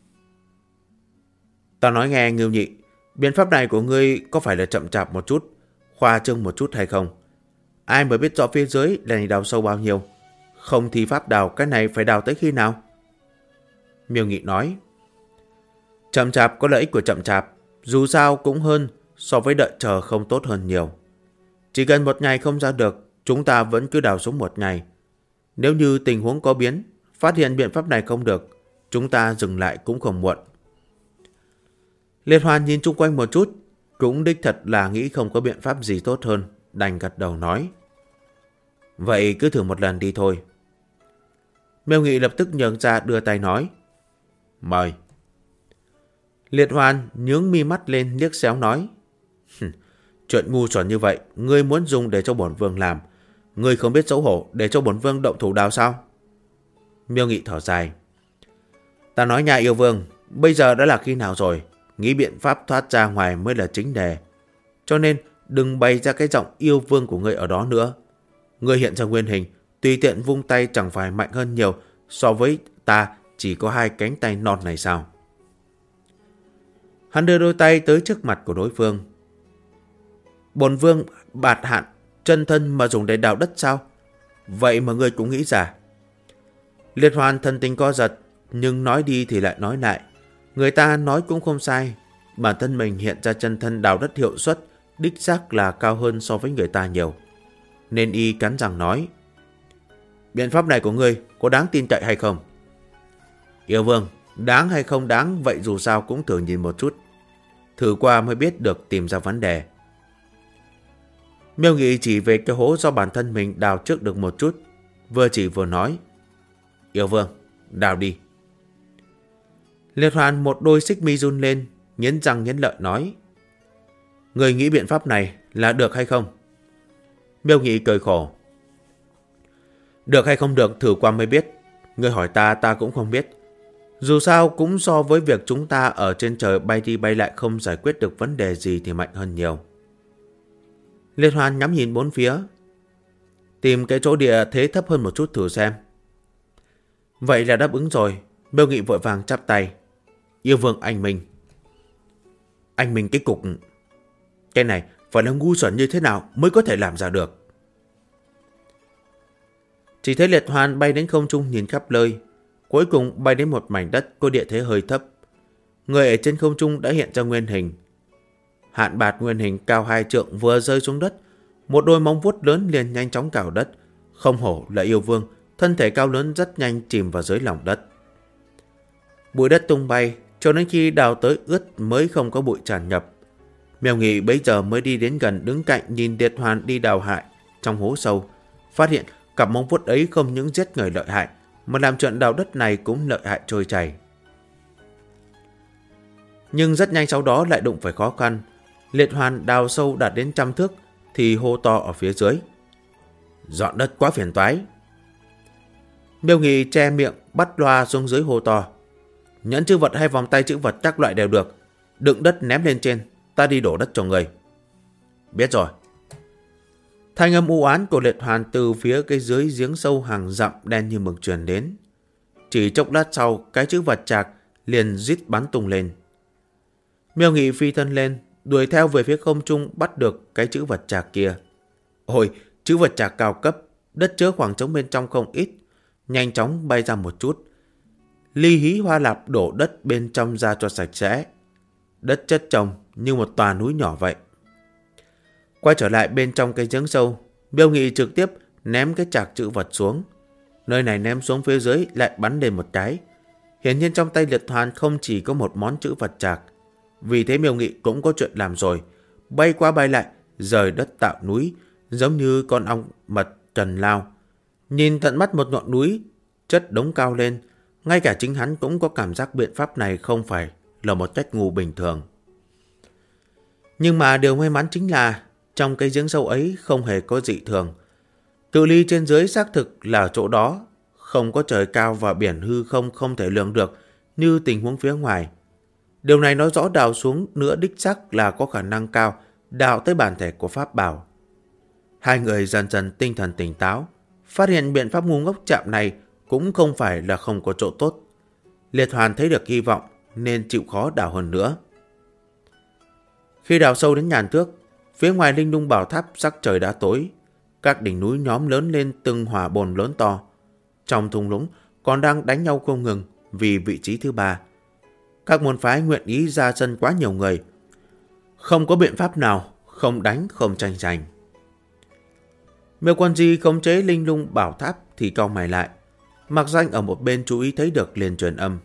Ta nói nghe Ngưu Nhị, biện pháp này của ngươi có phải là chậm chạp một chút, khoa trương một chút hay không? Ai mới biết rõ phía dưới này đào sâu bao nhiêu? Không thì pháp đào cái này phải đào tới khi nào? Miêu Nghị nói. Chậm chạp có lợi ích của chậm chạp, dù sao cũng hơn so với đợi chờ không tốt hơn nhiều. Chỉ cần một ngày không ra được, chúng ta vẫn cứ đào xuống một ngày. Nếu như tình huống có biến, phát hiện biện pháp này không được, chúng ta dừng lại cũng không muộn. Liệt Hoàn nhìn chung quanh một chút, cũng đích thật là nghĩ không có biện pháp gì tốt hơn, đành gật đầu nói. Vậy cứ thử một lần đi thôi. Miêu Nghị lập tức nhường ra đưa tay nói. Mời. Liệt Hoàn nhướng mi mắt lên liếc xéo nói. Chuyện ngu xuẩn như vậy, ngươi muốn dùng để cho bổn vương làm. Ngươi không biết xấu hổ để cho bổn vương động thủ đào sao? Miêu Nghị thở dài. Ta nói nhà yêu vương, bây giờ đã là khi nào rồi? Nghĩ biện pháp thoát ra ngoài mới là chính đề. Cho nên đừng bày ra cái giọng yêu vương của ngươi ở đó nữa. Ngươi hiện ra nguyên hình, tùy tiện vung tay chẳng phải mạnh hơn nhiều so với ta chỉ có hai cánh tay non này sao? Hắn đưa đôi tay tới trước mặt của đối phương. Bổn vương bạt hạn chân thân mà dùng để đào đất sao? Vậy mà ngươi cũng nghĩ ra. Liệt Hoàn thân tình co giật, nhưng nói đi thì lại nói lại. Người ta nói cũng không sai. Bản thân mình hiện ra chân thân đào đất hiệu suất đích xác là cao hơn so với người ta nhiều. Nên Y cắn răng nói. Biện pháp này của ngươi có đáng tin cậy hay không? Yêu vương, đáng hay không đáng vậy dù sao cũng thử nhìn một chút. Thử qua mới biết được tìm ra vấn đề. Miêu Nghị chỉ về cái hố do bản thân mình đào trước được một chút. Vừa chỉ vừa nói. Yêu vương, đào đi. Liệt Hoàn một đôi xích mi run lên, nghiến răng nghiến lợi nói. Người nghĩ biện pháp này là được hay không? Miêu Nghị cười khổ. Được hay không được thử qua mới biết. Người hỏi ta cũng không biết. Dù sao cũng so với việc chúng ta ở trên trời bay đi bay lại không giải quyết được vấn đề gì thì mạnh hơn nhiều. Liệt Hoàn ngắm nhìn bốn phía. Tìm cái chỗ địa thế thấp hơn một chút thử xem. Vậy là đáp ứng rồi. Miêu Nghị vội vàng chắp tay. Yêu vương anh Minh. Anh Minh cái cục. Cái này phải là ngu xuẩn như thế nào mới có thể làm ra được. Chỉ thấy Liệt Hoàn bay đến không trung nhìn khắp nơi. Cuối cùng bay đến một mảnh đất có địa thế hơi thấp. người ở trên không trung đã hiện ra nguyên hình. Hạn Bạt nguyên hình cao 2 trượng vừa rơi xuống đất, một đôi móng vuốt lớn liền nhanh chóng cào đất. Không hổ là yêu vương, thân thể cao lớn rất nhanh chìm vào dưới lòng đất. Bụi đất tung bay, cho đến khi đào tới ướt mới không có bụi tràn nhập. Mèo Nghị bấy giờ mới đi đến gần, đứng cạnh nhìn Liệt Hoàn đi đào hại trong hố sâu, phát hiện cặp móng vuốt ấy không những giết người lợi hại, mà làm trận đào đất này cũng lợi hại trôi chảy. Nhưng rất nhanh sau đó lại đụng phải khó khăn. Liệt Hoàn đào sâu đạt đến 100 thước thì hô to ở phía dưới: dọn đất quá phiền toái. Miêu Nghị che miệng bắt loa xuống dưới hô to: nhẫn chữ vật hay vòng tay chữ vật các loại đều được, đựng đất ném lên trên, ta đi đổ đất cho người. Biết rồi. Thanh âm u oán của Liệt Hoàn từ phía cái dưới giếng sâu hàng dặm đen như mực truyền đến. Chỉ chốc lát sau, cái chữ vật trạc liền rít bắn tung lên. Miêu Nghị phi thân lên, đuổi theo về phía không trung, bắt được cái chữ vật trạc kia. Ôi, chữ vật trạc cao cấp, đất chứa khoảng trống bên trong không ít, nhanh chóng bay ra một chút. Ly Hí Hoa Lạp đổ đất bên trong ra cho sạch sẽ. Đất chất chồng như một tòa núi nhỏ vậy. Quay trở lại bên trong cái giếng sâu, Miêu Nghị trực tiếp ném cái trạc chữ vật xuống. Nơi này ném xuống phía dưới lại bắn lên một cái. Hiển nhiên trong tay Liệt Hoàn không chỉ có một món chữ vật trạc. Vì thế Miêu Nghị cũng có chuyện làm rồi. Bay qua bay lại, rời đất tạo núi, giống như con ong mật trần lao. Nhìn tận mắt một ngọn núi chất đống cao lên, ngay cả chính hắn cũng có cảm giác biện pháp này không phải là một cách ngu bình thường. Nhưng mà điều may mắn chính là trong cái giếng sâu ấy không hề có dị thường. Cự ly trên dưới xác thực là chỗ đó, không có trời cao và biển hư không không thể lường được như tình huống phía ngoài. Điều này nói rõ đào xuống nữa đích xác là có khả năng cao đào tới bản thể của pháp bảo. Hai người dần dần tinh thần tỉnh táo, phát hiện biện pháp ngu ngốc chạm này cũng không phải là không có chỗ tốt. Liệt Hoàn thấy được hy vọng nên chịu khó đào hơn nữa. Khi đào sâu đến ngàn thước, phía ngoài Linh Lung Bảo Tháp sắc trời đã tối. Các đỉnh núi nhóm lớn lên từng hỏa bồn lớn to. Trong thung lũng còn đang đánh nhau không ngừng vì vị trí thứ 3. Các môn phái nguyện ý ra sân quá nhiều người. Không có biện pháp nào, không đánh không tranh giành. Miêu Quan Di khống chế Linh Lung Bảo Tháp thì cau mày lại. Mạc Danh ở một bên chú ý thấy được liền truyền âm: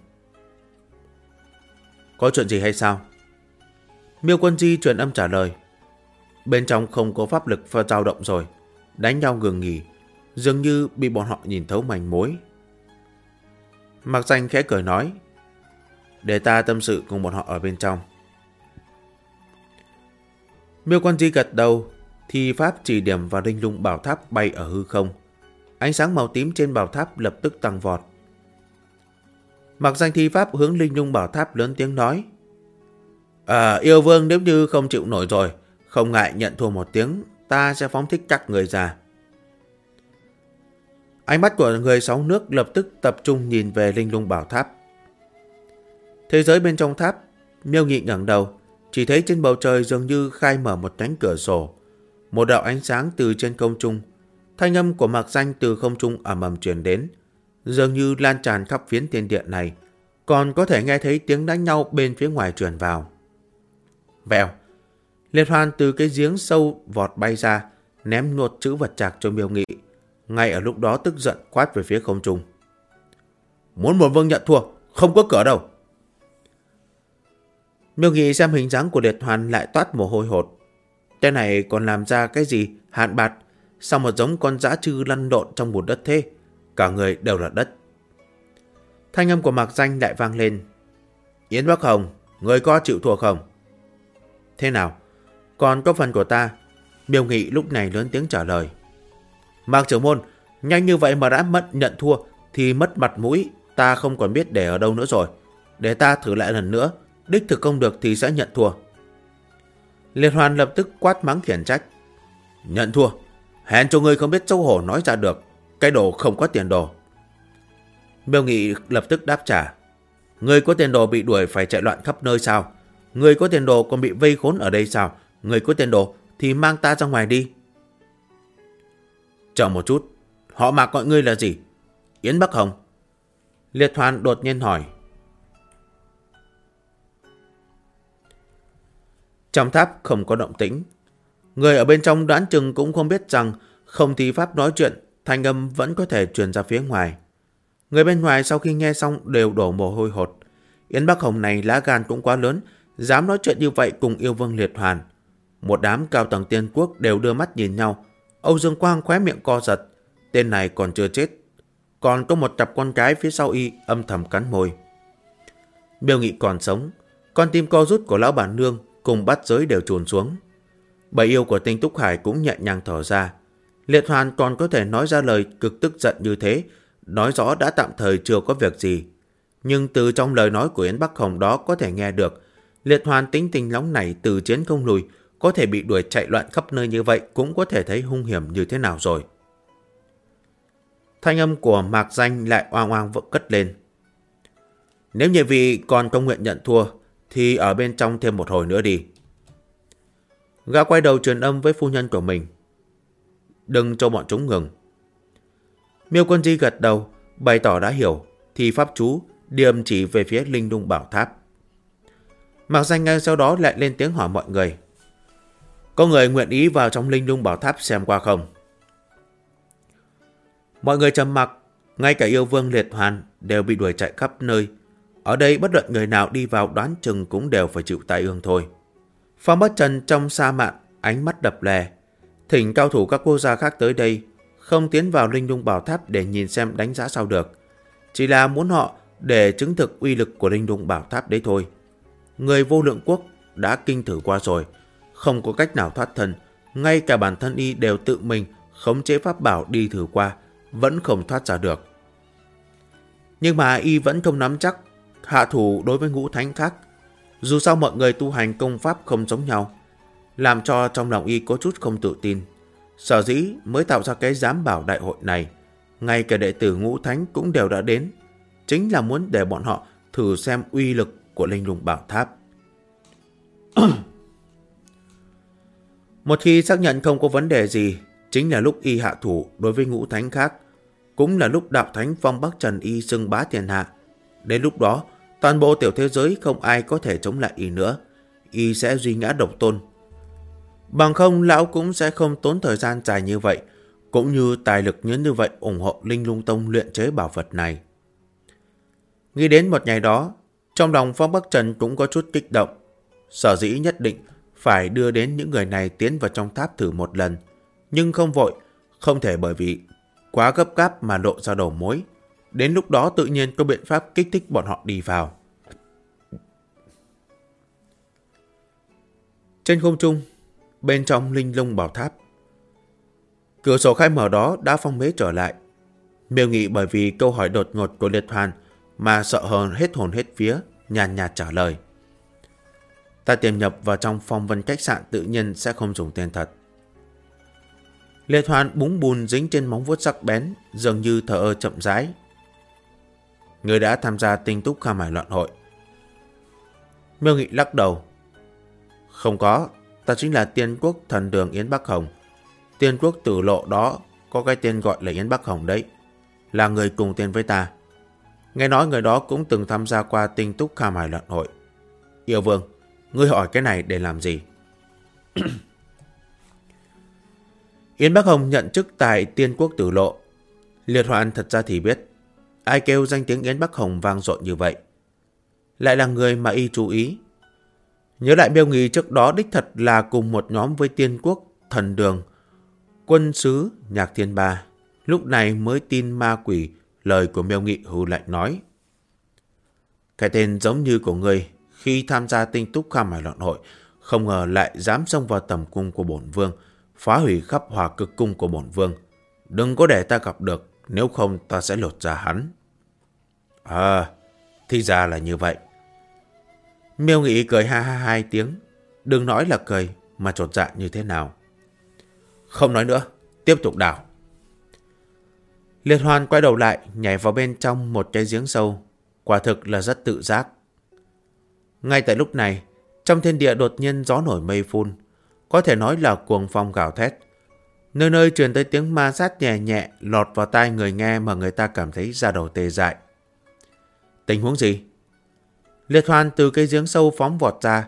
có chuyện gì hay sao? Miêu Quân Di truyền âm trả lời: bên trong không có pháp lực và dao động rồi, đánh nhau ngừng nghỉ, dường như bị bọn họ nhìn thấu manh mối. Mạc Danh khẽ cười nói: để ta tâm sự cùng bọn họ ở bên trong. Miêu Quan Di gật đầu, thì pháp chỉ điểm vào Linh Lung Bảo Tháp bay ở hư không. Ánh sáng màu tím trên bảo tháp lập tức tăng vọt. Mạc Danh thi pháp hướng Linh Lung Bảo Tháp lớn tiếng nói: yêu vương nếu như không chịu nổi rồi, không ngại nhận thua một tiếng, ta sẽ phóng thích các người ra. Ánh mắt của người 6 nước lập tức tập trung nhìn về Linh Lung Bảo Tháp. Thế giới bên trong tháp, Miêu Nghị ngẩng đầu, chỉ thấy trên bầu trời dường như khai mở một cánh cửa sổ. Một đạo ánh sáng từ trên không trung, thanh âm của Mạc Danh từ không trung ầm ầm truyền đến, dường như lan tràn khắp phiến thiên địa này, còn có thể nghe thấy tiếng đánh nhau bên phía ngoài truyền vào. Vèo, Liệt Hoàn từ cái giếng sâu vọt bay ra, ném nuột chữ vật trạc cho Miêu Nghị. Ngay ở lúc đó tức giận quát về phía không trung: muốn một vương nhận thua, không có cửa đâu. Miêu Nghị xem hình dáng của Liệt Hoàn lại toát mồ hôi hột. Tên này còn làm ra cái gì Hạn Bạt, sao một giống con dã trư lăn lộn trong bùn đất thế, cả người đều là đất. Thanh âm của Mạc Danh lại vang lên: Yến Bắc Hồng, người có chịu thua không? Thế nào, còn có phần của ta? Miêu Nghị lúc này lớn tiếng trả lời: Mạc trưởng môn, nhanh như vậy mà đã nhận thua thì mất mặt mũi, ta không còn biết để ở đâu nữa rồi. Để ta thử lại lần nữa, đích thực không được thì sẽ nhận thua. Liệt Hoàn lập tức quát mắng khiển trách: nhận thua? Hèn cho ngươi không biết xấu hổ nói ra được, cái đồ không có tiền đồ. Miêu Nghị lập tức đáp trả: ngươi có tiền đồ bị đuổi phải chạy loạn khắp nơi sao? Ngươi có tiền đồ còn bị vây khốn ở đây sao? Ngươi có tiền đồ thì mang ta ra ngoài đi. Chờ một chút, họ Mạc gọi ngươi là gì? Yến Bắc Hồng? Liệt Hoàn đột nhiên hỏi. Trong tháp không có động tĩnh. Người ở bên trong đoán chừng cũng không biết rằng không thi pháp nói chuyện, thanh âm vẫn có thể truyền ra phía ngoài. Người bên ngoài sau khi nghe xong đều đổ mồ hôi hột. Yến Bắc Hồng này lá gan cũng quá lớn, dám nói chuyện như vậy cùng yêu vương Liệt Hoàn. Một đám cao tầng tiên quốc đều đưa mắt nhìn nhau. Âu Dương Quang khóe miệng co giật. Tên này còn chưa chết. Còn có một cặp con cái phía sau y âm thầm cắn môi. Miêu Nghị còn sống. Con tim co rút của lão bản nương cùng bát giới đều trùn xuống. Bầy yêu của Tinh Túc Hải cũng nhẹ nhàng thở ra. Liệt Hoàn còn có thể nói ra lời cực tức giận như thế, nói rõ đã tạm thời chưa có việc gì. Nhưng từ trong lời nói của Yến Bắc Hồng đó có thể nghe được, Liệt Hoàn tính tình nóng nảy từ chiến không lùi, có thể bị đuổi chạy loạn khắp nơi như vậy cũng có thể thấy hung hiểm như thế nào rồi. Thanh âm của Mạc Danh lại oang oang vỡ cất lên. Nếu như vị còn không nguyện nhận thua, thì ở bên trong thêm một hồi nữa đi. Gã quay đầu truyền âm với phu nhân của mình. Đừng cho bọn chúng ngừng. Miêu Quân Di gật đầu, bày tỏ đã hiểu, thì pháp chú điểm chỉ về phía Linh Lung Bảo Tháp. Mạc Danh ngay sau đó lại lên tiếng hỏi mọi người. Có người nguyện ý vào trong Linh Lung Bảo Tháp xem qua không? Mọi người trầm mặc, ngay cả yêu vương Liệt Hoàn đều bị đuổi chạy khắp nơi. Ở đây bất luận người nào đi vào đoán chừng cũng đều phải chịu tai ương thôi. Phong Bất Trần trong sa mạn, ánh mắt đập lè. Thỉnh cao thủ các quốc gia khác tới đây, không tiến vào Linh Lung Bảo Tháp để nhìn xem đánh giá sao được. Chỉ là muốn họ để chứng thực uy lực của Linh Lung Bảo Tháp đấy thôi. Người Vô Lượng Quốc đã kinh thử qua rồi, không có cách nào thoát thân. Ngay cả bản thân y đều tự mình khống chế pháp bảo đi thử qua, vẫn không thoát ra được. Nhưng mà y vẫn không nắm chắc hạ thủ đối với ngũ thánh khác. Dù sao mọi người tu hành công pháp không giống nhau, làm cho trong lòng y có chút không tự tin. Sở dĩ mới tạo ra cái giám bảo đại hội này. Ngay cả đệ tử ngũ thánh cũng đều đã đến, chính là muốn để bọn họ thử xem uy lực của Linh Lung Bảo Tháp. Một khi xác nhận không có vấn đề gì, chính là lúc y hạ thủ đối với ngũ thánh khác, cũng là lúc đạo thánh Phong Bắc Trần y xưng bá thiên hạ. Đến lúc đó, toàn bộ tiểu thế giới không ai có thể chống lại y nữa, y sẽ duy ngã độc tôn. Bằng không, lão cũng sẽ không tốn thời gian dài như vậy, cũng như tài lực lớn như vậy ủng hộ Linh Lung Tông luyện chế bảo vật này. Nghĩ đến một ngày đó, trong lòng Phong Bắc Trần cũng có chút kích động. Sở dĩ nhất định phải đưa đến những người này tiến vào trong tháp thử một lần, nhưng không vội, không thể bởi vì quá gấp gáp mà lộ ra đầu mối. Đến lúc đó tự nhiên có biện pháp kích thích bọn họ đi vào. Trên không trung, bên trong Linh Lung Bảo Tháp, cửa sổ khai mở đó đã phong bế trở lại. Miêu Nghị bởi vì câu hỏi đột ngột của Liệt Hoàn mà sợ hết hồn hết vía, nhàn nhạt trả lời. Ta tiềm nhập vào trong phong vân khách sạn tự nhiên sẽ không dùng tên thật. Liệt Hoàn búng bùn dính trên móng vuốt sắc bén, dường như thờ ơ chậm rãi. Người đã tham gia Tinh Túc Kham Hải loạn hội. Miêu Nghị lắc đầu. Không có, ta chính là Tiên Quốc Thần Đường Yến Bắc Hồng. Tiên Quốc Tử Lộ đó có cái tên gọi là Yến Bắc Hồng đấy, là người cùng tên với ta. Nghe nói người đó cũng từng tham gia qua Tinh Túc Kham Hải loạn hội. Yêu vương, ngươi hỏi cái này để làm gì? Yến Bắc Hồng nhận chức tại Tiên Quốc Tử Lộ. Liệt Hoàn thật ra thì biết, ai kêu danh tiếng Yến Bắc Hồng vang dội như vậy. Lại là người mà y chú ý. Nhớ lại Miêu Nghị trước đó đích thật là cùng một nhóm với Tiên Quốc Thần Đường, quân sứ Nhạc Thiên Ba. Lúc này mới tin ma quỷ lời của Miêu Nghị hừ lạnh nói. Cái tên giống như của người khi tham gia Tinh Túc Kham Hải loạn hội, không ngờ lại dám xông vào tầm cung của bổn vương, phá hủy khắp Hỏa Cực cung của bổn vương. Đừng có để ta gặp được, nếu không ta sẽ lột ra hắn. Thì ra là như vậy. Miêu Nghị cười ha ha hai tiếng. Đừng nói là cười mà chột dạ như thế nào. Không nói nữa, tiếp tục đào. Liệt Hoàn quay đầu lại, nhảy vào bên trong một cái giếng sâu. Quả thực là rất tự giác. Ngay tại lúc này, trong thiên địa đột nhiên gió nổi mây phun, có thể nói là cuồng phong gào thét. Nơi nơi truyền tới tiếng ma sát nhẹ nhẹ lọt vào tai người nghe mà người ta cảm thấy da đầu tê dại. Tình huống gì? Liệt Hoàn từ cái giếng sâu phóng vọt ra,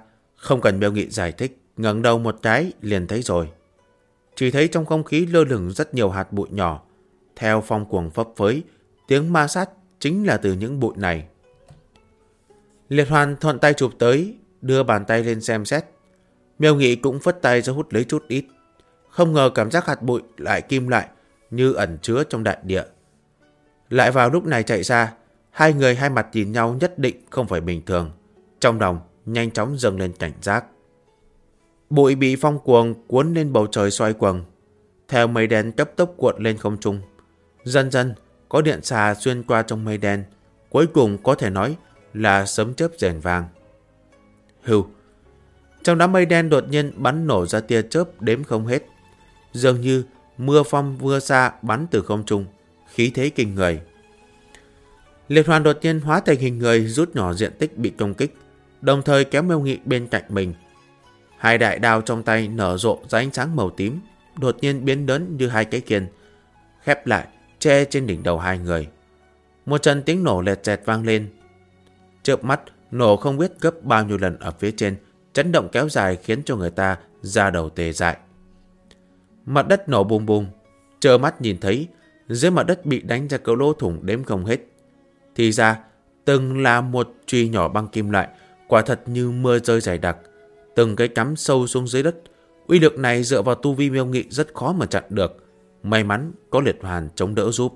Không cần Miêu Nghị giải thích, ngẩng đầu một cái liền thấy rồi. Chỉ thấy trong không khí lơ lửng rất nhiều hạt bụi nhỏ. Theo phong cuồng phấp phới, tiếng ma sát chính là từ những bụi này. Liệt Hoàn thuận tay chụp tới, đưa bàn tay lên xem xét. Miêu Nghị cũng phất tay ra hút lấy chút ít. Không ngờ cảm giác hạt bụi lại kim lại như ẩn chứa trong đại địa. Lại vào lúc này chạy ra, hai người hai mặt nhìn nhau nhất định không phải bình thường. Trong lòng nhanh chóng dâng lên cảnh giác. Bụi bị phong cuồng cuốn lên bầu trời xoay quầng. Theo mây đen cấp tốc cuộn lên không trung. Dần dần có điện xà xuyên qua trong mây đen. Cuối cùng có thể nói là sấm chớp rền vang. Hưu. Trong đám mây đen đột nhiên bắn nổ ra tia chớp đếm không hết. Dường như mưa phong mưa xa bắn từ không trung, khí thế kinh người. Liệt Hoàn đột nhiên hóa thành hình người rút nhỏ diện tích bị công kích, đồng thời kéo Miêu Nghị bên cạnh mình. Hai đại đao trong tay nở rộ ra ánh sáng màu tím, đột nhiên biến lớn như hai cái kiên, khép lại che trên đỉnh đầu hai người. Một trận tiếng nổ lẹt chẹt vang lên. Chớp mắt nổ không biết gấp bao nhiêu lần ở phía trên, chấn động kéo dài khiến cho người ta da đầu tê dại. Mặt đất nổ bùm bùm, trơ mắt nhìn thấy dưới mặt đất bị đánh ra cái lỗ thủng đếm không hết. Thì ra từng là một chùy nhỏ băng kim loại, quả thật như mưa rơi dày đặc, từng cái cắm sâu xuống dưới đất. Uy lực này dựa vào tu vi Miêu Nghị rất khó mà chặn được. May mắn có Liệt Hoàn chống đỡ giúp.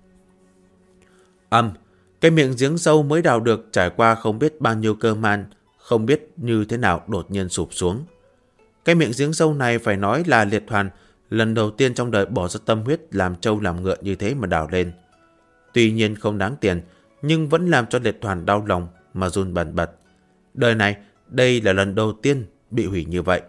Cái miệng giếng sâu mới đào được trải qua không biết bao nhiêu cơ man, không biết như thế nào đột nhiên sụp xuống. Cái miệng giếng sâu này phải nói là Liệt Hoàn lần đầu tiên trong đời bỏ ra tâm huyết làm trâu làm ngựa như thế mà đào lên. Tuy nhiên không đáng tiền, nhưng vẫn làm cho Liệt Hoàn đau lòng mà run bần bật. Đời này, đây là lần đầu tiên bị hủy như vậy.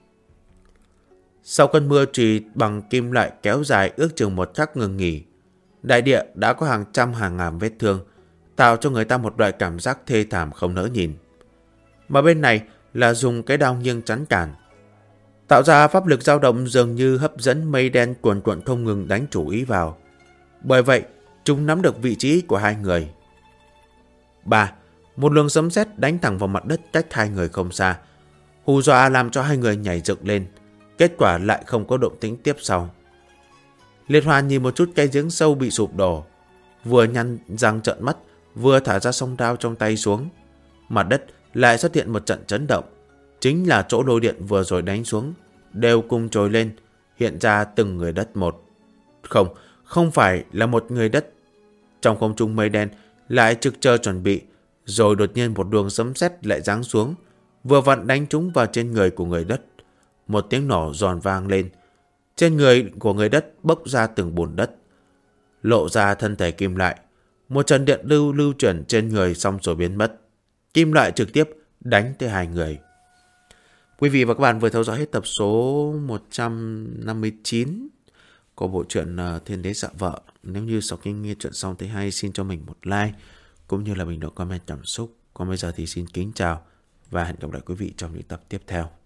Sau cơn mưa chùy bằng kim loại kéo dài ước chừng một khắc ngừng nghỉ, đại địa đã có hàng trăm hàng ngàn vết thương, tạo cho người ta một loại cảm giác thê thảm không nỡ nhìn. Mà bên này là dùng cái đao nghiêng chắn cản, tạo ra pháp lực dao động dường như hấp dẫn mây đen cuồn cuộn không ngừng đánh chủ ý vào. Bởi vậy, chúng nắm được vị trí của hai người. 3. Một luồng sấm sét đánh thẳng vào mặt đất cách hai người không xa, hù dọa làm cho hai người nhảy dựng lên. Kết quả lại không có động tĩnh tiếp sau. Liệt Hoàn nhìn một chút cái giếng sâu bị sụp đổ, vừa nhăn răng trợn mắt, vừa thả ra song đao trong tay xuống. Mặt đất lại xuất hiện một trận chấn động, chính là chỗ lôi điện vừa rồi đánh xuống, đều cùng trồi lên, hiện ra từng người đất một. Không phải là một người đất. Trong không trung mây đen lại trực chờ chuẩn bị, rồi đột nhiên một luồng sấm sét lại giáng xuống, vừa vặn đánh trúng vào trên người của người đất. Một tiếng nổ giòn vang lên, trên người của người đất bốc ra từng bùn đất, lộ ra thân thể kim loại. Một trận điện lưu chuyển trên người xong rồi biến mất. Kim loại trực tiếp đánh tới hai người. Quý vị và các bạn vừa theo dõi hết tập số 159 của bộ truyện Thiên Đế Dạ Vợ. Nếu như sau khi nghe chuyện xong thấy hay, xin cho mình một like cũng như là bình luận comment cảm xúc. Còn bây giờ thì xin kính chào và hẹn gặp lại quý vị trong những tập tiếp theo.